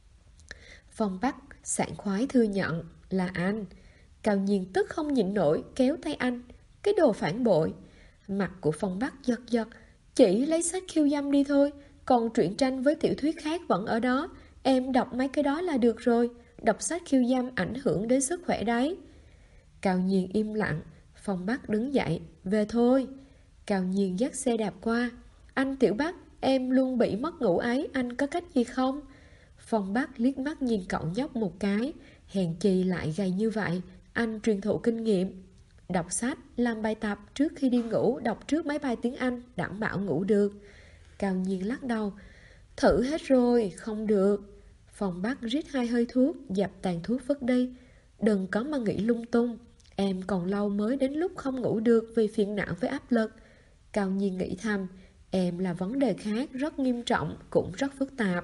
Phong Bắc sảng khoái thừa nhận là anh. Cao Nhiên tức không nhịn nổi, kéo tay anh. Cái đồ phản bội. Mặt của Phong Bắc giật giật. Chỉ lấy sách khiêu dâm đi thôi, còn truyện tranh với tiểu thuyết khác vẫn ở đó. Em đọc mấy cái đó là được rồi. Đọc sách khiêu dâm ảnh hưởng đến sức khỏe đấy. Cao Nhiên im lặng. Phong Bắc đứng dậy. Về thôi. Cao Nhiên dắt xe đạp qua. Anh Tiểu Bắc, em luôn bị mất ngủ ấy, anh có cách gì không? Phong Bắc liếc mắt nhìn cậu nhóc một cái. Hèn chi lại gầy như vậy. Anh truyền thụ kinh nghiệm. Đọc sách, làm bài tập trước khi đi ngủ, đọc trước mấy bài tiếng Anh, đảm bảo ngủ được. Cao Nhiên lắc đầu. Thử hết rồi, không được. Phong Bắc rít 2 hơi thuốc, dập tàn thuốc vứt đi. Đừng có mà nghĩ lung tung. Em còn lâu mới đến lúc không ngủ được vì phiền não với áp lực. Cao Nhiên nghĩ thầm, em là vấn đề khác, rất nghiêm trọng, cũng rất phức tạp.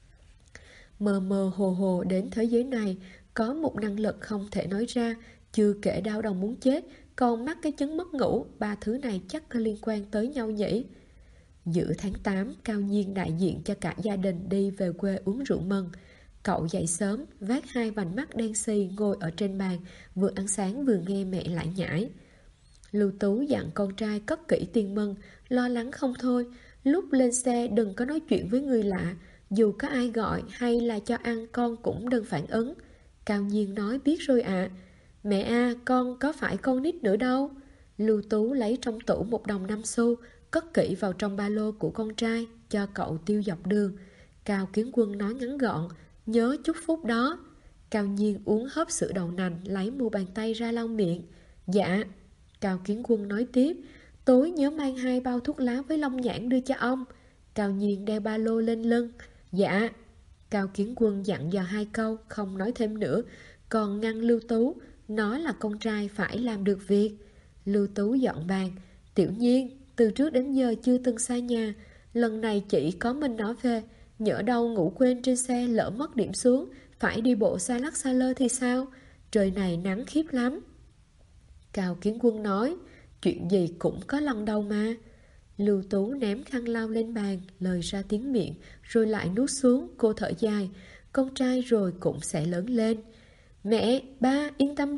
Mơ mơ hồ hồ đến thế giới này, có một năng lực không thể nói ra, chưa kể đau đầu muốn chết, còn mắc cái chứng mất ngủ, 3 thứ này chắc có liên quan tới nhau nhỉ. Giữa tháng 8, Cao Nhiên đại diện cho cả gia đình đi về quê uống rượu mừng. Cậu dậy sớm, vác 2 vành mắt đen xì ngồi ở trên bàn, vừa ăn sáng vừa nghe mẹ lại nhải. Lưu Tú dặn con trai cất kỹ tiền mừng, lo lắng không thôi. Lúc lên xe đừng có nói chuyện với người lạ, dù có ai gọi hay là cho ăn con cũng đừng phản ứng. Cao Nhiên nói biết rồi ạ. Mẹ à, con có phải con nít nữa đâu. Lưu Tú lấy trong tủ 1 đồng 5 xu, cất kỹ vào trong ba lô của con trai, cho cậu tiêu dọc đường. Cao Kiến Quân nói ngắn gọn, nhớ chúc phúc đó. Cao Nhiên uống hớp sữa đậu nành, lấy mu bàn tay ra lau miệng. Dạ. Cao Kiến Quân nói tiếp, tối nhớ mang 2 bao thuốc lá với long nhãn đưa cho ông. Cao Nhiên đeo ba lô lên lưng. Dạ. Cao Kiến Quân dặn dò 2 câu, không nói thêm nữa, còn ngăn Lưu Tú, nói là con trai phải làm được việc. Lưu Tú dọn bàn. Tiểu Nhiên, từ trước đến giờ chưa từng xa nhà, lần này chỉ có mình nó về, nhỡ đâu ngủ quên trên xe lỡ mất điểm xuống, phải đi bộ xa lắc xa lơ thì sao? Trời này nắng khiếp lắm. Cao Kiến Quân nói, chuyện gì cũng có lần đầu mà. Lưu Tú ném khăn lau lên bàn, lời ra tiếng miệng, rồi lại nuốt xuống, cô thở dài. Con trai rồi cũng sẽ lớn lên. Mẹ, ba, yên tâm đi,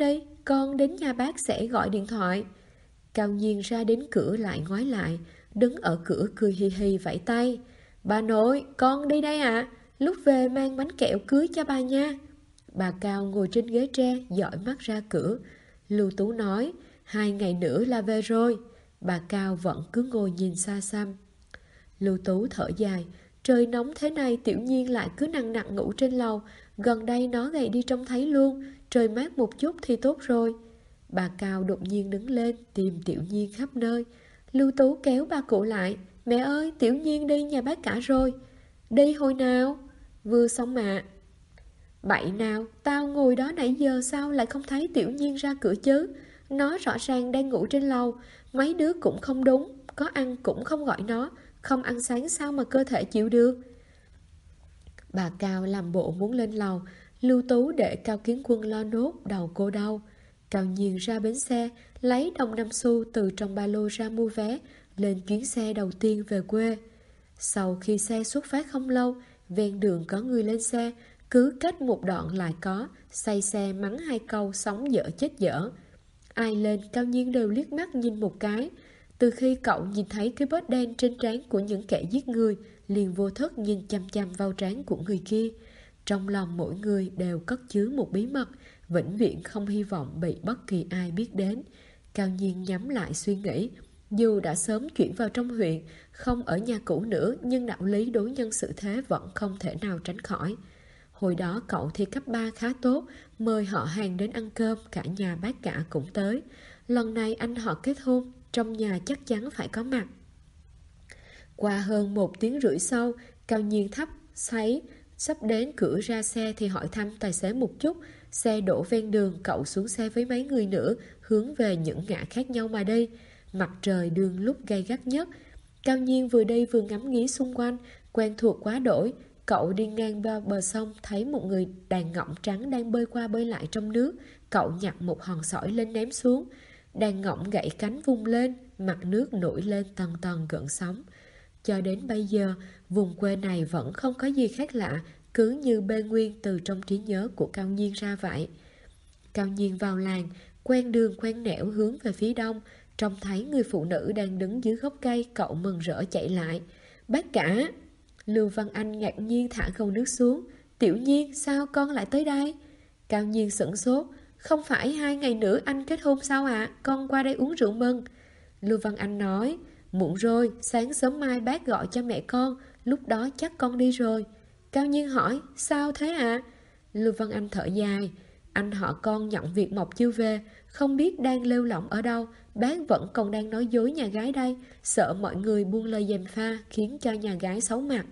con đến nhà bác sẽ gọi điện thoại. Cao Nhiên ra đến cửa lại ngoái lại, đứng ở cửa cười hì hì vẫy tay. Bà nội, con đi đây ạ. Lúc về mang bánh kẹo cưới cho bà nha. Bà Cao ngồi trên ghế tre, dõi mắt ra cửa. Lưu Tú nói, 2 ngày nữa là về rồi. Bà Cao vẫn cứ ngồi nhìn xa xăm. Lưu Tú thở dài, trời nóng thế này Tiểu Nhiên lại cứ nặng nặng ngủ trên lầu. Gần đây nó gầy đi trông thấy luôn, trời mát một chút thì tốt rồi. Bà Cao đột nhiên đứng lên tìm Tiểu Nhiên khắp nơi. Lưu Tú kéo bà cụ lại. Mẹ ơi, Tiểu Nhiên đi nhà bác cả rồi. Đi hồi nào? Vừa xong mà. Bậy nào, tao ngồi đó nãy giờ sao lại không thấy Tiểu Nhiên ra cửa chứ? Nó rõ ràng đang ngủ trên lầu. Mấy đứa cũng không đúng, có ăn cũng không gọi nó. Không ăn sáng sao mà cơ thể chịu được. Bà Cao làm bộ muốn lên lầu. Lưu Tú để Cao Kiến Quân lo nốt, đầu cô đau. Cao Nhiên ra bến xe, lấy đồng 5 xu từ trong ba lô ra mua vé, lên chuyến xe đầu tiên về quê. Sau khi xe xuất phát không lâu, ven đường có người lên xe, cứ cách một đoạn lại có, say xe mắng 2 câu sống dở chết dở. Ai lên Cao Nhiên đều liếc mắt nhìn một cái. Từ khi cậu nhìn thấy cái vết đen trên trán của những kẻ giết người, liền vô thức nhìn chăm chăm vào trán của người kia. Trong lòng mỗi người đều cất chứa một bí mật, vĩnh viễn không hy vọng bị bất kỳ ai biết đến. Cao Nhiên nhắm lại suy nghĩ. Dù đã sớm chuyển vào trong huyện, không ở nhà cũ nữa, nhưng đạo lý đối nhân xử thế vẫn không thể nào tránh khỏi. Hồi đó cậu thi cấp 3 khá tốt, mời họ hàng đến ăn cơm, cả nhà bác cả cũng tới. Lần này anh họ kết hôn, trong nhà chắc chắn phải có mặt. Qua hơn 1 tiếng rưỡi sau, Cao Nhiên thắp sấy, sắp đến cửa ra xe thì hỏi thăm tài xế một chút. Xe đổ ven đường, cậu xuống xe với mấy người nữa, hướng về những ngã khác nhau mà đi. Mặt trời đường lúc gay gắt nhất. Cao Nhiên vừa đi vừa ngắm nghía xung quanh, quen thuộc quá đổi. Cậu đi ngang qua bờ sông, thấy một người đàn ngỗng trắng đang bơi qua bơi lại trong nước. Cậu nhặt một hòn sỏi lên ném xuống. Đàn ngỗng gãy cánh vung lên, mặt nước nổi lên tầng tầng gợn sóng. Cho đến bây giờ, vùng quê này vẫn không có gì khác lạ, cứ như bê nguyên từ trong trí nhớ của Cao Nhiên ra vậy. Cao Nhiên vào làng, quen đường quen nẻo hướng về phía đông, trông thấy người phụ nữ đang đứng dưới gốc cây, cậu mừng rỡ chạy lại. Bác cả! Lưu Văn Anh ngạc nhiên thả gầu nước xuống. Tiểu Nhiên, sao con lại tới đây? Cao Nhiên sửng sốt. Không phải 2 ngày nữa anh kết hôn sao ạ? Con qua đây uống rượu mừng. Lưu Văn Anh nói, muộn rồi, sáng sớm mai bác gọi cho mẹ con, lúc đó chắc con đi rồi. Cao Nhiên hỏi, sao thế ạ? Lưu Văn Anh thở dài, anh họ con nhận việc mộc chưa về, không biết đang lêu lỏng ở đâu, bác vẫn còn đang nói dối nhà gái đây, sợ mọi người buông lời gièm pha khiến cho nhà gái xấu mặt.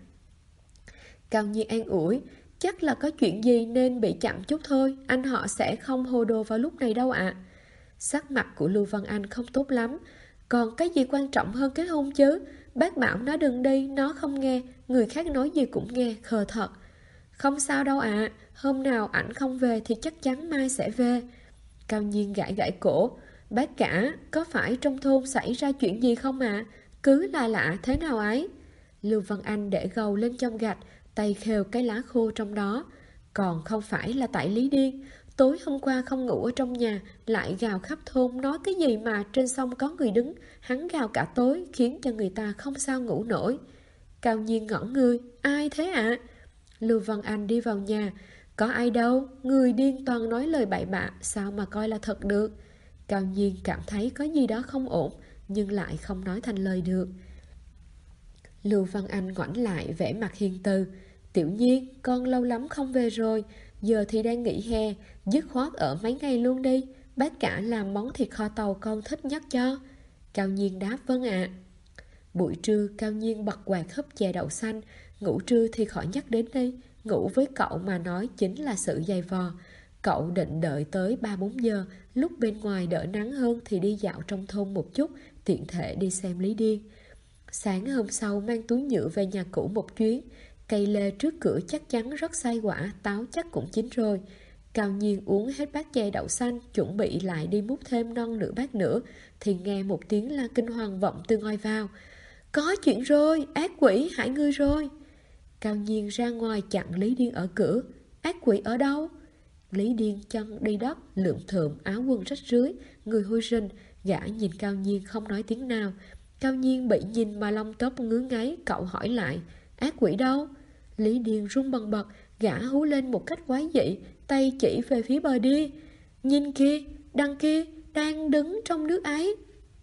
Cao Nhiên an ủi, chắc là có chuyện gì nên bị chặn chút thôi, anh họ sẽ không hồ đồ vào lúc này đâu ạ. Sắc mặt của Lưu Văn Anh không tốt lắm. Còn cái gì quan trọng hơn kết hôn chứ? Bác bảo nó đừng đi, nó không nghe, người khác nói gì cũng nghe, khờ thật. Không sao đâu ạ, hôm nào ảnh không về thì chắc chắn mai sẽ về. Cao Nhiên gãi gãi cổ, bác cả, có phải trong thôn xảy ra chuyện gì không ạ? Cứ lạ lạ thế nào ấy? Lưu Văn Anh để gầu lên trong gạch, tay khều cái lá khô trong đó. Còn không phải là tại Lý điên. Tối hôm qua không ngủ ở trong nhà, lại gào khắp thôn nói cái gì mà trên sông có người đứng, hắn gào cả tối khiến cho người ta không sao ngủ nổi. Cao Nhiên ngẩn người, ai thế ạ? Lưu Văn Anh đi vào nhà, có ai đâu, người điên toàn nói lời bậy bạ, sao mà coi là thật được. Cao Nhiên cảm thấy có gì đó không ổn, nhưng lại không nói thành lời được. Lưu Văn Anh ngoảnh lại vẻ mặt hiền từ, Tiểu Nhiên, con lâu lắm không về rồi, giờ thì đang nghỉ hè, dứt khoát ở mấy ngày luôn đi, bác cả làm món thịt kho tàu con thích nhất cho. Cao Nhiên đáp vâng ạ. Buổi trưa Cao Nhiên bật quạt húp chè đậu xanh, ngủ trưa thì khỏi nhắc đến đi, ngủ với cậu mà nói chính là sự dày vò. Cậu định đợi tới 3-4 giờ, lúc bên ngoài đỡ nắng hơn thì đi dạo trong thôn một chút, tiện thể đi xem Lý điên. Sáng hôm sau mang túi nhựa về nhà cũ một chuyến. Cây lê trước cửa chắc chắn rất sai quả, táo chắc cũng chín rồi. Cao Nhiên uống hết bát chè đậu xanh, chuẩn bị lại đi múc thêm non nửa bát nữa, thì nghe một tiếng la kinh hoàng vọng từ ngoài vào. Có chuyện rồi, ác quỷ hại ngươi rồi. Cao Nhiên ra ngoài chặn Lý điên ở cửa. Ác quỷ ở đâu? Lý Điên chân đi đất, lượm thượm, áo quần rách rưới, người hôi rình. Gã nhìn Cao Nhiên không nói tiếng nào. Cao Nhiên bị nhìn mà lông tóc ngứa ngáy. Cậu hỏi lại: ác quỷ đâu? Lý Điên run bần bật. Gã hú lên một cách quái dị, tay chỉ về phía bờ đi. Nhìn kia, đằng kia, đang đứng trong nước ấy.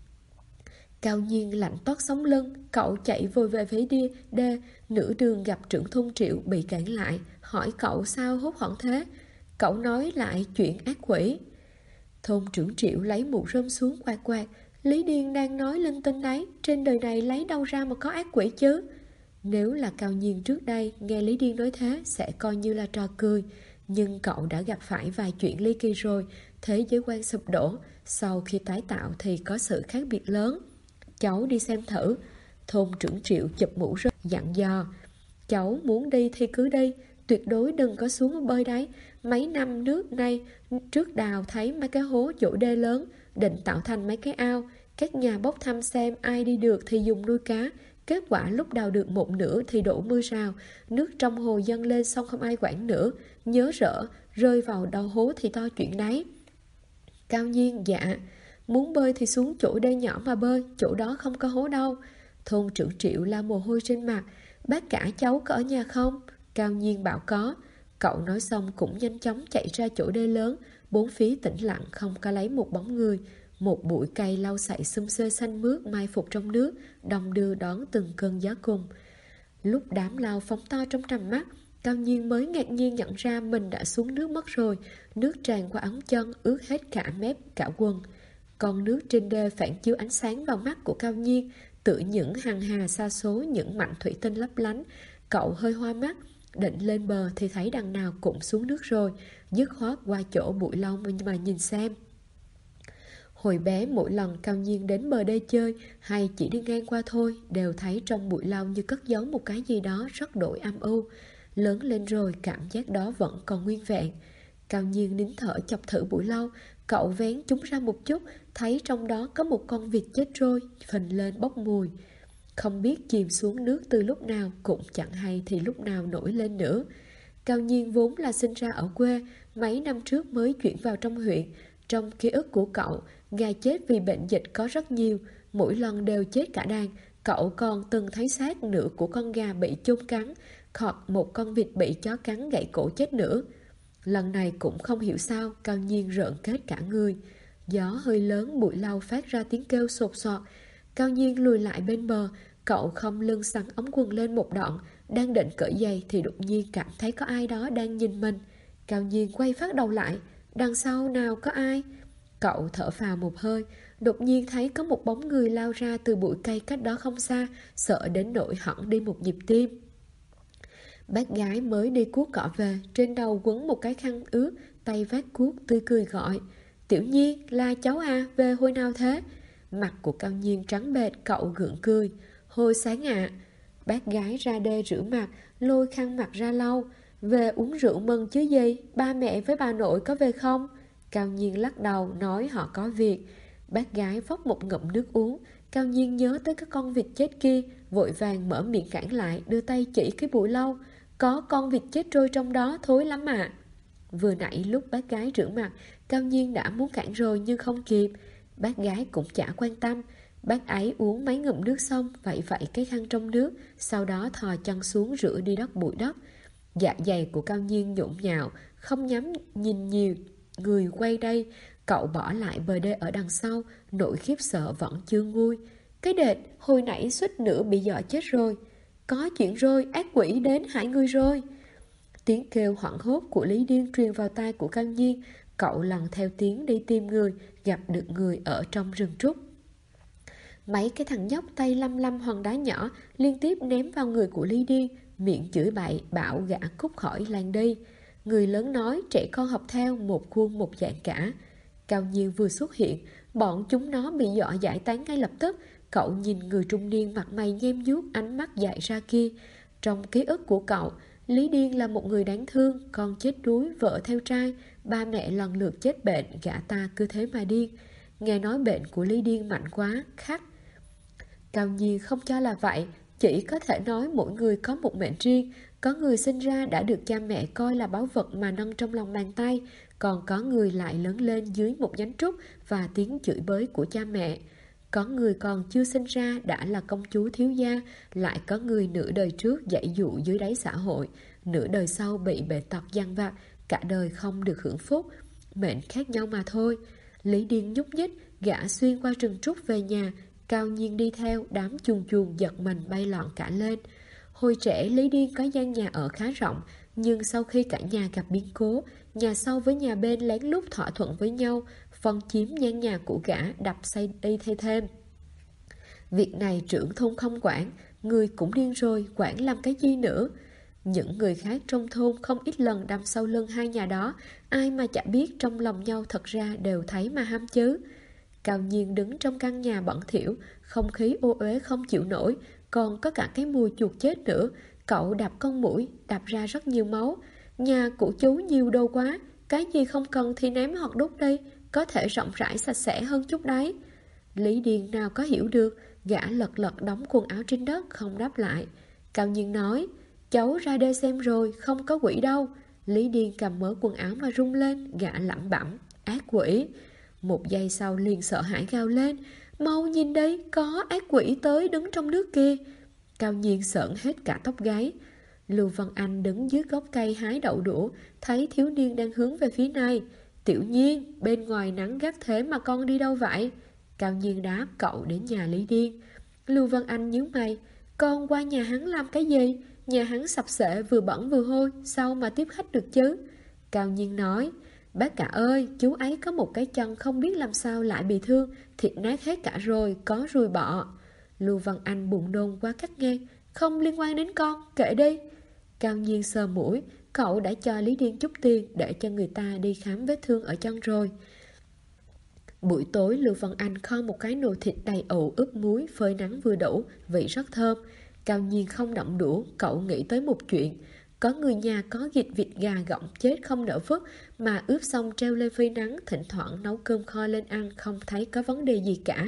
Cao Nhiên lạnh toát sống lưng. Cậu chạy vội về phía đê. Nửa đường gặp trưởng thôn Triệu bị cản lại, hỏi cậu sao hốt hoảng thế. Cậu nói lại chuyện ác quỷ. Thôn trưởng Triệu lấy mũ rơm xuống quạt quạt. Lý Điên đang nói linh tinh đấy, trên đời này lấy đâu ra mà có ác quỷ chứ. Nếu là Cao Nhiên trước đây nghe Lý Điên nói thế sẽ coi như là trò cười. Nhưng cậu đã gặp phải vài chuyện ly kỳ rồi. Thế giới quan sụp đổ, sau khi tái tạo thì có sự khác biệt lớn. Cháu đi xem thử. Thôn trưởng Triệu chụp mũ rơm dặn dò. Cháu muốn đi thì cứ đi, tuyệt đối đừng có xuống bơi đấy. Mấy năm nước nay trước đào thấy mấy cái hố chỗ đê lớn, định tạo thành mấy cái ao. Các nhà bốc thăm xem ai đi được thì dùng nuôi cá. Kết quả lúc đào được một nửa thì đổ mưa rào, nước trong hồ dâng lên xong không ai quản nữa. Nhớ rỡ, rơi vào đầu hố thì to chuyện đấy. Cao Nhiên: dạ. Muốn bơi thì xuống chỗ đê nhỏ mà bơi, chỗ đó không có hố đâu. Thôn trưởng Triệu la mồ hôi trên mặt. Bác cả cháu có ở nhà không? Cao Nhiên bảo có. Cậu nói xong cũng nhanh chóng chạy ra chỗ đê lớn. Bốn phía tĩnh lặng, không có lấy một bóng người. Một bụi cây lau sậy xum xuê xanh mướt mai phục trong nước, đong đưa đón từng cơn gió cùng. Lúc đám lao phóng to trong tầm mắt, Cao Nhiên mới ngạc nhiên nhận ra mình đã xuống nước mất rồi. Nước tràn qua ống chân, ướt hết cả mép, cả quần. Con nước trên đê phản chiếu ánh sáng vào mắt của Cao Nhiên, tựa những hằng hà sa số, những mảnh thủy tinh lấp lánh. Cậu hơi hoa mắt, định lên bờ thì thấy đằng nào cũng xuống nước rồi, dứt khoát qua chỗ bụi lau mà nhìn xem. Hồi bé mỗi lần Cao Nhiên đến bờ đê chơi hay chỉ đi ngang qua thôi, đều thấy trong bụi lau như cất giấu một cái gì đó rất đổi âm u. Lớn lên rồi cảm giác đó vẫn còn nguyên vẹn. Cao Nhiên nín thở chọc thử bụi lau. Cậu vén chúng ra một chút, thấy trong đó có một con vịt chết trôi, phình lên bốc mùi. Không biết chìm xuống nước từ lúc nào, cũng chẳng hay thì lúc nào nổi lên nữa. Cao Nhiên vốn là sinh ra ở quê, mấy năm trước mới chuyển vào trong huyện. Trong ký ức của cậu, gà chết vì bệnh dịch có rất nhiều, mỗi lần đều chết cả đàn. Cậu còn từng thấy xác nửa của con gà bị chôn cắn, hoặc một con vịt bị chó cắn gãy cổ chết nữa. Lần này cũng không hiểu sao, Cao Nhiên rợn kết cả người. Gió hơi lớn, bụi lau phát ra tiếng kêu sột soạt. Cao Nhiên lùi lại bên bờ. Cậu không lưng xắn ống quần lên một đoạn, đang định cởi giày thì đột nhiên cảm thấy có ai đó đang nhìn mình. Cao Nhiên quay phát đầu lại. Đằng sau nào có ai? Cậu thở phào một hơi. Đột nhiên thấy có một bóng người lao ra từ bụi cây cách đó không xa, sợ đến nỗi hẳn đi một nhịp tim. Bác gái mới đi cuốc cọ về, trên đầu quấn một cái khăn ướt, tay vác cuốc tươi cười gọi: Tiểu Nhiên, là cháu à, về hồi nào thế? Mặt của Cao Nhiên trắng bệch, cậu gượng cười: Hồi sáng ạ. Bác gái ra đê rửa mặt, lôi khăn mặt ra lau. Về uống rượu mừng chứ gì, ba mẹ với bà nội có về không? Cao Nhiên lắc đầu, nói họ có việc. Bác gái vốc một ngụm nước uống. Cao Nhiên nhớ tới các con vịt chết kia, vội vàng mở miệng cản lại, đưa tay chỉ cái bụi lau. Có con vịt chết trôi trong đó, thối lắm ạ. Vừa nãy lúc bác gái rửa mặt, Cao Nhiên đã muốn cản rồi nhưng không kịp. Bác gái cũng chả quan tâm. Bác ấy uống mấy ngụm nước xong, vẫy vẫy cái khăn trong nước, sau đó thò chân xuống rửa đi đất bụi đất. Dạ dày của Cao Nhiên nhộn nhạo, không nhắm nhìn nhiều người quay đây. Cậu bỏ lại bờ đê ở đằng sau, nỗi khiếp sợ vẫn chưa nguôi. Cái đệt, hồi nãy suýt nữa bị dọa chết rồi. Có chuyện rồi, ác quỷ đến hại người rồi. Tiếng kêu hoảng hốt của Lý Điên truyền vào tai của Cao Nhiên. Cậu lần theo tiếng đi tìm người, gặp được người ở trong rừng trúc. Mấy cái thằng nhóc tay lăm lăm hòn đá nhỏ liên tiếp ném vào người của Lý Điên, miệng chửi bậy bảo gã cút khỏi làng đi. Người lớn nói, trẻ con học theo, một khuôn một dạng cả. Cao Nhiên vừa xuất hiện, bọn chúng nó bị dọa giải tán ngay lập tức. Cậu nhìn người trung niên mặt mày nhem nhuốc, ánh mắt dại ra kia. Trong ký ức của cậu, Lý Điên là một người đáng thương, con chết đuối, vợ theo trai, ba mẹ lần lượt chết bệnh, gã ta cứ thế mà điên. Nghe nói bệnh của Lý Điên mạnh quá, khắc. Cao Nhiên không cho là vậy, Chỉ có thể nói mỗi người có một mệnh riêng. Có người sinh ra đã được cha mẹ coi là báu vật mà nâng trong lòng bàn tay, còn có người lại lớn lên dưới một nhánh trúc và tiếng chửi bới của cha mẹ. Có người còn chưa sinh ra đã là công chúa thiếu gia, lại có người nửa đời trước dạy dụ dưới đáy xã hội, nửa đời sau bị bệ tật dằn vặt, cả đời không được hưởng phúc. Mệnh khác nhau mà thôi. Lý Điên nhúc nhích, gã xuyên qua rừng trúc về nhà, Cao Nhiên đi theo, đám chuồn chuồn giật mình bay loạn cả lên. Hồi trẻ Lý Điên có gian nhà ở khá rộng, nhưng sau khi cả nhà gặp biến cố, nhà sau với nhà bên lén lút thỏa thuận với nhau, phân chiếm gian nhà của gã, đập xây đi thay thêm. Việc này trưởng thôn không quản, người cũng điên rồi, quản làm cái gì nữa. Những người khác trong thôn không ít lần đâm sau lưng hai nhà đó, ai mà chả biết trong lòng nhau thật ra đều thấy mà ham chứ. Cao Nhiên đứng trong căn nhà bẩn thỉu, không khí ô uế không chịu nổi, còn có cả cái mùi chuột chết nữa. Cậu đập con muỗi, đập ra rất nhiều máu. Nhà của chú nhiều đồ quá, cái gì không cần thì ném hoặc đốt đi, có thể rộng rãi sạch sẽ hơn chút đấy. Lý Điền nào có hiểu được, gã lật lật đóng quần áo trên đất không đáp lại. Cao Nhiên nói, cháu ra đây xem rồi, không có quỷ đâu. Lý Điền cầm mớ quần áo mà rung lên, gã lẩm bẩm, ác quỷ. Một giây sau liền sợ hãi gào lên, mau nhìn đây, có ác quỷ tới đứng trong nước kia. Cao Nhiên sợn hết cả tóc gáy. Lưu Văn Anh đứng dưới gốc cây hái đậu đũa, thấy thiếu niên đang hướng về phía này. Tiểu Nhiên, bên ngoài nắng gắt thế mà con đi đâu vậy? Cao Nhiên đáp, cậu đến nhà Lý Điên. Lưu Văn Anh nhíu mày, con qua nhà hắn làm cái gì? Nhà hắn sập xệ vừa bẩn vừa hôi, sao mà tiếp khách được chứ? Cao Nhiên nói, bác cả ơi, chú ấy có một cái chân không biết làm sao lại bị thương, thịt nát hết cả rồi, có ruồi bọ. Lưu Văn Anh buồn nôn quá cắt ngang, không liên quan đến con, kệ đi. Cao Nhiên sờ mũi, cậu đã cho Lý Điên chút tiền để cho người ta đi khám vết thương ở chân rồi. Buổi tối Lưu Văn Anh kho một cái nồi thịt đầy ụ ướp muối, phơi nắng vừa đủ, vị rất thơm. Cao Nhiên không động đũa, cậu nghĩ tới một chuyện. Có người nhà có vịt gà gọng chết không nỡ vứt, mà ướp xong treo lên phơi nắng, thỉnh thoảng nấu cơm kho lên ăn, không thấy có vấn đề gì cả.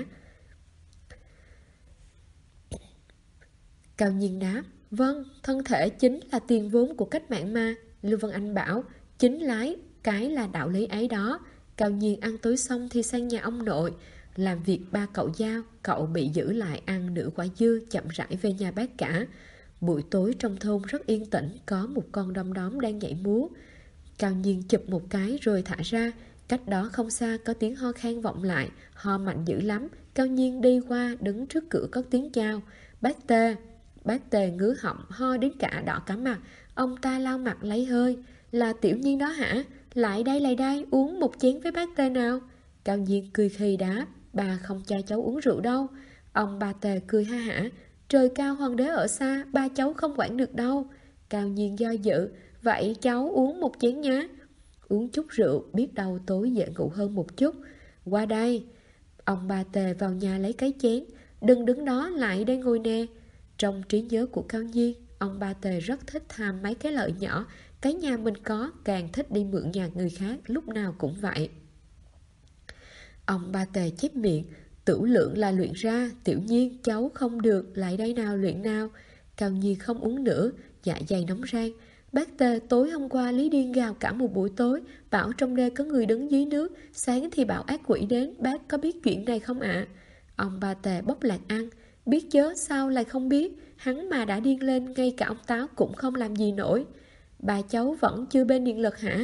Cao Nhiên đáp, vâng, thân thể chính là tiền vốn của cách mạng mà. Lưu Văn Anh bảo, chính lái, cái là đạo lý ấy đó. Cao Nhiên ăn tối xong thì sang nhà ông nội. Làm việc ba cậu giao, cậu bị giữ lại ăn nửa quả dưa, chậm rãi về nhà bác cả. Buổi tối trong thôn rất yên tĩnh, có một con đom đóm đang nhảy múa. Cao Nhiên chụp một cái rồi thả ra. Cách đó không xa có tiếng ho khan vọng lại, ho mạnh dữ lắm. Cao Nhiên đi qua đứng trước cửa cất tiếng chào, bác Tê. Bác Tề ngứa họng, ho đến cả đỏ cả mặt. Ông ta lau mặt lấy hơi. Là Tiểu Nhiên đó hả? Lại đây, uống một chén với bác Tề nào. Cao Nhiên cười khì đáp, bà không cho cháu uống rượu đâu. Ông bà Tề cười ha hả, trời cao hoàng đế ở xa, ba cháu không quản được đâu. Cao Nhiên do dự, vậy cháu uống một chén nhá. Uống chút rượu, biết đâu tối dễ ngủ hơn một chút. Qua đây. Ông bà Tề vào nhà lấy cái chén. Đừng đứng đó, lại đây ngồi nè. Trong trí nhớ của Cao Nhiên, ông ba Tề rất thích tham mấy cái lợi nhỏ. Cái nhà mình có, càng thích đi mượn nhà người khác, lúc nào cũng vậy. Ông ba Tề chép miệng, Tửu lượng là luyện ra, Tiểu Nhiên cháu không được, lại đây nào luyện nào. Cao Nhiên không uống nữa, dạ dày nóng rang. Bác Tề, tối hôm qua Lý Điên gào cả một buổi tối, bảo trong đê có người đứng dưới nước, sáng thì bảo ác quỷ đến, bác có biết chuyện này không ạ? Ông ba Tề bóc lạc ăn, biết chớ, sao lại không biết, hắn mà đã điên lên, ngay cả ông Táo cũng không làm gì nổi. Bà cháu vẫn chưa bên điện lực hả?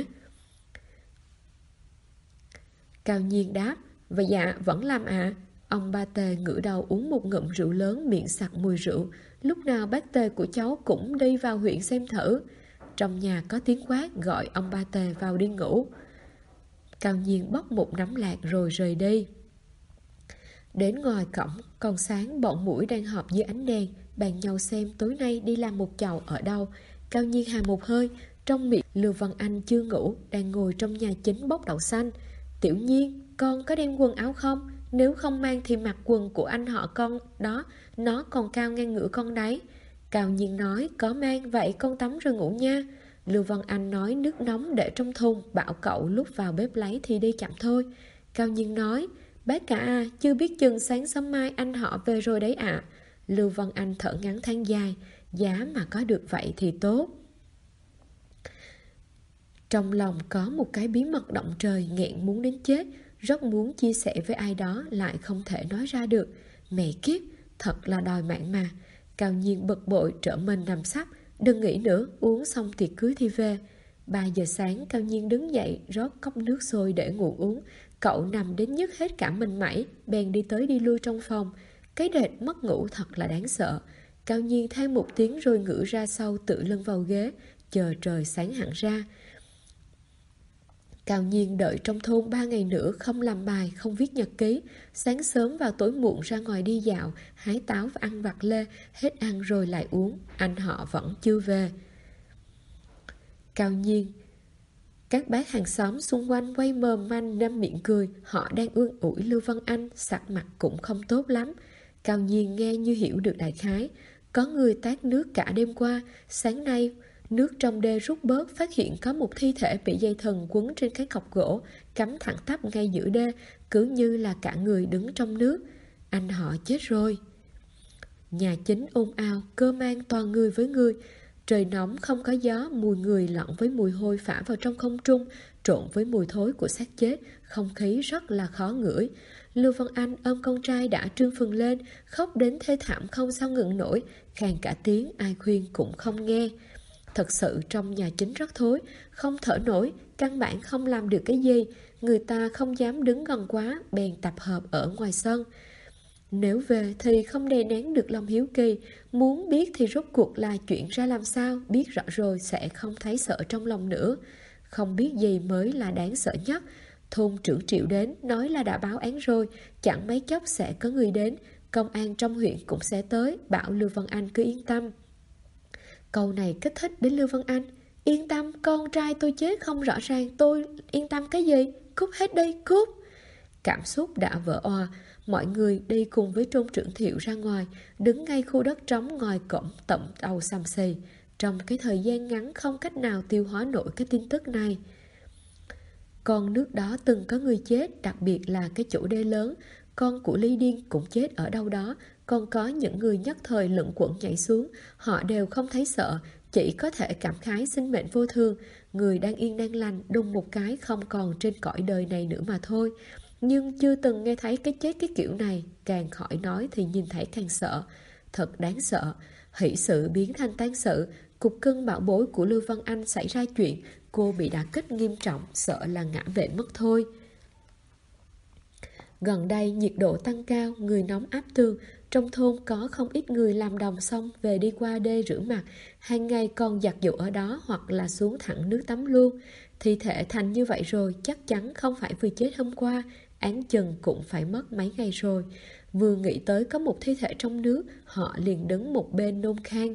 Cao Nhiên đáp, vậy dạ vẫn làm ạ. Ông ba Tề ngửa đầu uống một ngụm rượu lớn, miệng sặc mùi rượu. Lúc nào bác Tề của cháu cũng đi vào huyện xem thử. Trong nhà có tiếng quát gọi ông ba Tề vào đi ngủ. Cao Nhiên bóc một nắm lạc rồi rời đi. Đến ngoài cổng còn sáng, bọn muỗi đang họp dưới ánh đèn, bàn nhau xem tối nay đi làm một chầu ở đâu. Cao Nhiên hà một hơi, trong miệng Lưu Văn Anh chưa ngủ, đang ngồi trong nhà chính bóc đậu xanh. Tiểu Nhiên, con có đem quần áo không? Nếu không mang thì mặc quần của anh họ con đó, nó còn cao ngang ngửa con đấy. Cao Nhiên nói, có mang, vậy con tắm rồi ngủ nha. Lưu Văn Anh nói nước nóng để trong thùng, bảo cậu lúc vào bếp lấy thì đi chậm thôi. Cao Nhiên nói, bác cả à, chưa biết chừng sáng sớm mai anh họ về rồi đấy ạ. Lưu Văn Anh thở ngắn than dài, giá mà có được vậy thì tốt. Trong lòng có một cái bí mật động trời nghẹn muốn đến chết, rất muốn chia sẻ với ai đó lại không thể nói ra được. Mẹ kiếp, thật là đòi mạng mà. Cao Nhiên bực bội trở mình nằm sấp. Đừng nghĩ nữa, uống xong tiệc cưới thì về. 3 giờ sáng Cao Nhiên đứng dậy rót cốc nước sôi để ngủ uống. Cậu nằm đến nhức hết cả mình mẩy, bèn đi tới đi lui trong phòng. Cái đệt mất ngủ thật là đáng sợ. Cao Nhiên than một tiếng rồi ngửa ra sau tựa lưng vào ghế, chờ trời sáng hẳn ra. Cao Nhiên đợi trong thôn 3 ngày nữa, không làm bài, không viết nhật ký. Sáng sớm vào tối muộn ra ngoài đi dạo, hái táo và ăn vặt lê. Hết ăn rồi lại uống. Anh họ vẫn chưa về. Cao Nhiên, các bác hàng xóm xung quanh quay mồm manh năm miệng cười. Họ đang ương ủi Lưu Văn Anh, sắc mặt cũng không tốt lắm. Cao Nhiên nghe như hiểu được đại khái. Có người tát nước cả đêm qua. Sáng nay nước trong đê rút bớt, phát hiện có một thi thể bị dây thừng quấn trên cái cọc gỗ, cắm thẳng tắp ngay giữa đê, cứ như là cả người đứng trong nước. Anh họ chết rồi. Nhà chính ồn ào, cơ man toàn người với người. Trời nóng không có gió, mùi người lẫn với mùi hôi phả vào trong không trung, trộn với mùi thối của xác chết, không khí rất là khó ngửi. Lưu Văn Anh ôm con trai đã trương phừng lên, khóc đến thê thảm không sao ngừng nổi, khàn cả tiếng, ai khuyên cũng không nghe. Thật sự trong nhà chính rất thối, không thở nổi, căn bản không làm được cái gì. Người ta không dám đứng gần quá, bèn tập hợp ở ngoài sân. Nếu về thì không đè nén được lòng hiếu kỳ, muốn biết thì rốt cuộc là chuyện ra làm sao, biết rõ rồi sẽ không thấy sợ trong lòng nữa. Không biết gì mới là đáng sợ nhất. Thôn trưởng Triệu đến, nói là đã báo án rồi, chẳng mấy chốc sẽ có người đến, công an trong huyện cũng sẽ tới, bảo Lưu Văn Anh cứ yên tâm. Câu này kích thích đến Lưu Văn Anh. Yên tâm, con trai tôi chết không rõ ràng, tôi yên tâm cái gì? Cút hết đây, cút. Cảm xúc đã vỡ òa. Mọi người đi cùng với Trung trưởng Thiệu ra ngoài, đứng ngay khu đất trống ngoài cổng tậm đầu xàm xì. Trong cái thời gian ngắn không cách nào tiêu hóa nổi cái tin tức này. Con nước đó từng có người chết, đặc biệt là cái chỗ đê lớn. Con của Lý Điên cũng chết ở đâu đó. Còn có những người nhất thời lững quẩn nhảy xuống. Họ đều không thấy sợ, chỉ có thể cảm khái sinh mệnh vô thường. Người đang yên đang lành, đùng một cái không còn trên cõi đời này nữa mà thôi. Nhưng chưa từng nghe thấy cái chết cái kiểu này. Càng khỏi nói thì nhìn thấy càng sợ. Thật đáng sợ. Hỷ sự biến thành tang sự. Cục cưng bảo bối của Lưu Văn Anh xảy ra chuyện. Cô bị đả kích nghiêm trọng, sợ là ngã bệnh mất thôi. Gần đây nhiệt độ tăng cao, người nóng áp tường. Trong thôn có không ít người làm đồng xong về đi qua đê rửa mặt, hàng ngày còn giặt giũ ở đó hoặc là xuống thẳng nước tắm luôn. Thi thể thành như vậy rồi chắc chắn không phải vừa chết hôm qua, án chừng cũng phải mất mấy ngày rồi. Vừa nghĩ tới có một thi thể trong nước, họ liền đứng một bên nôn khan.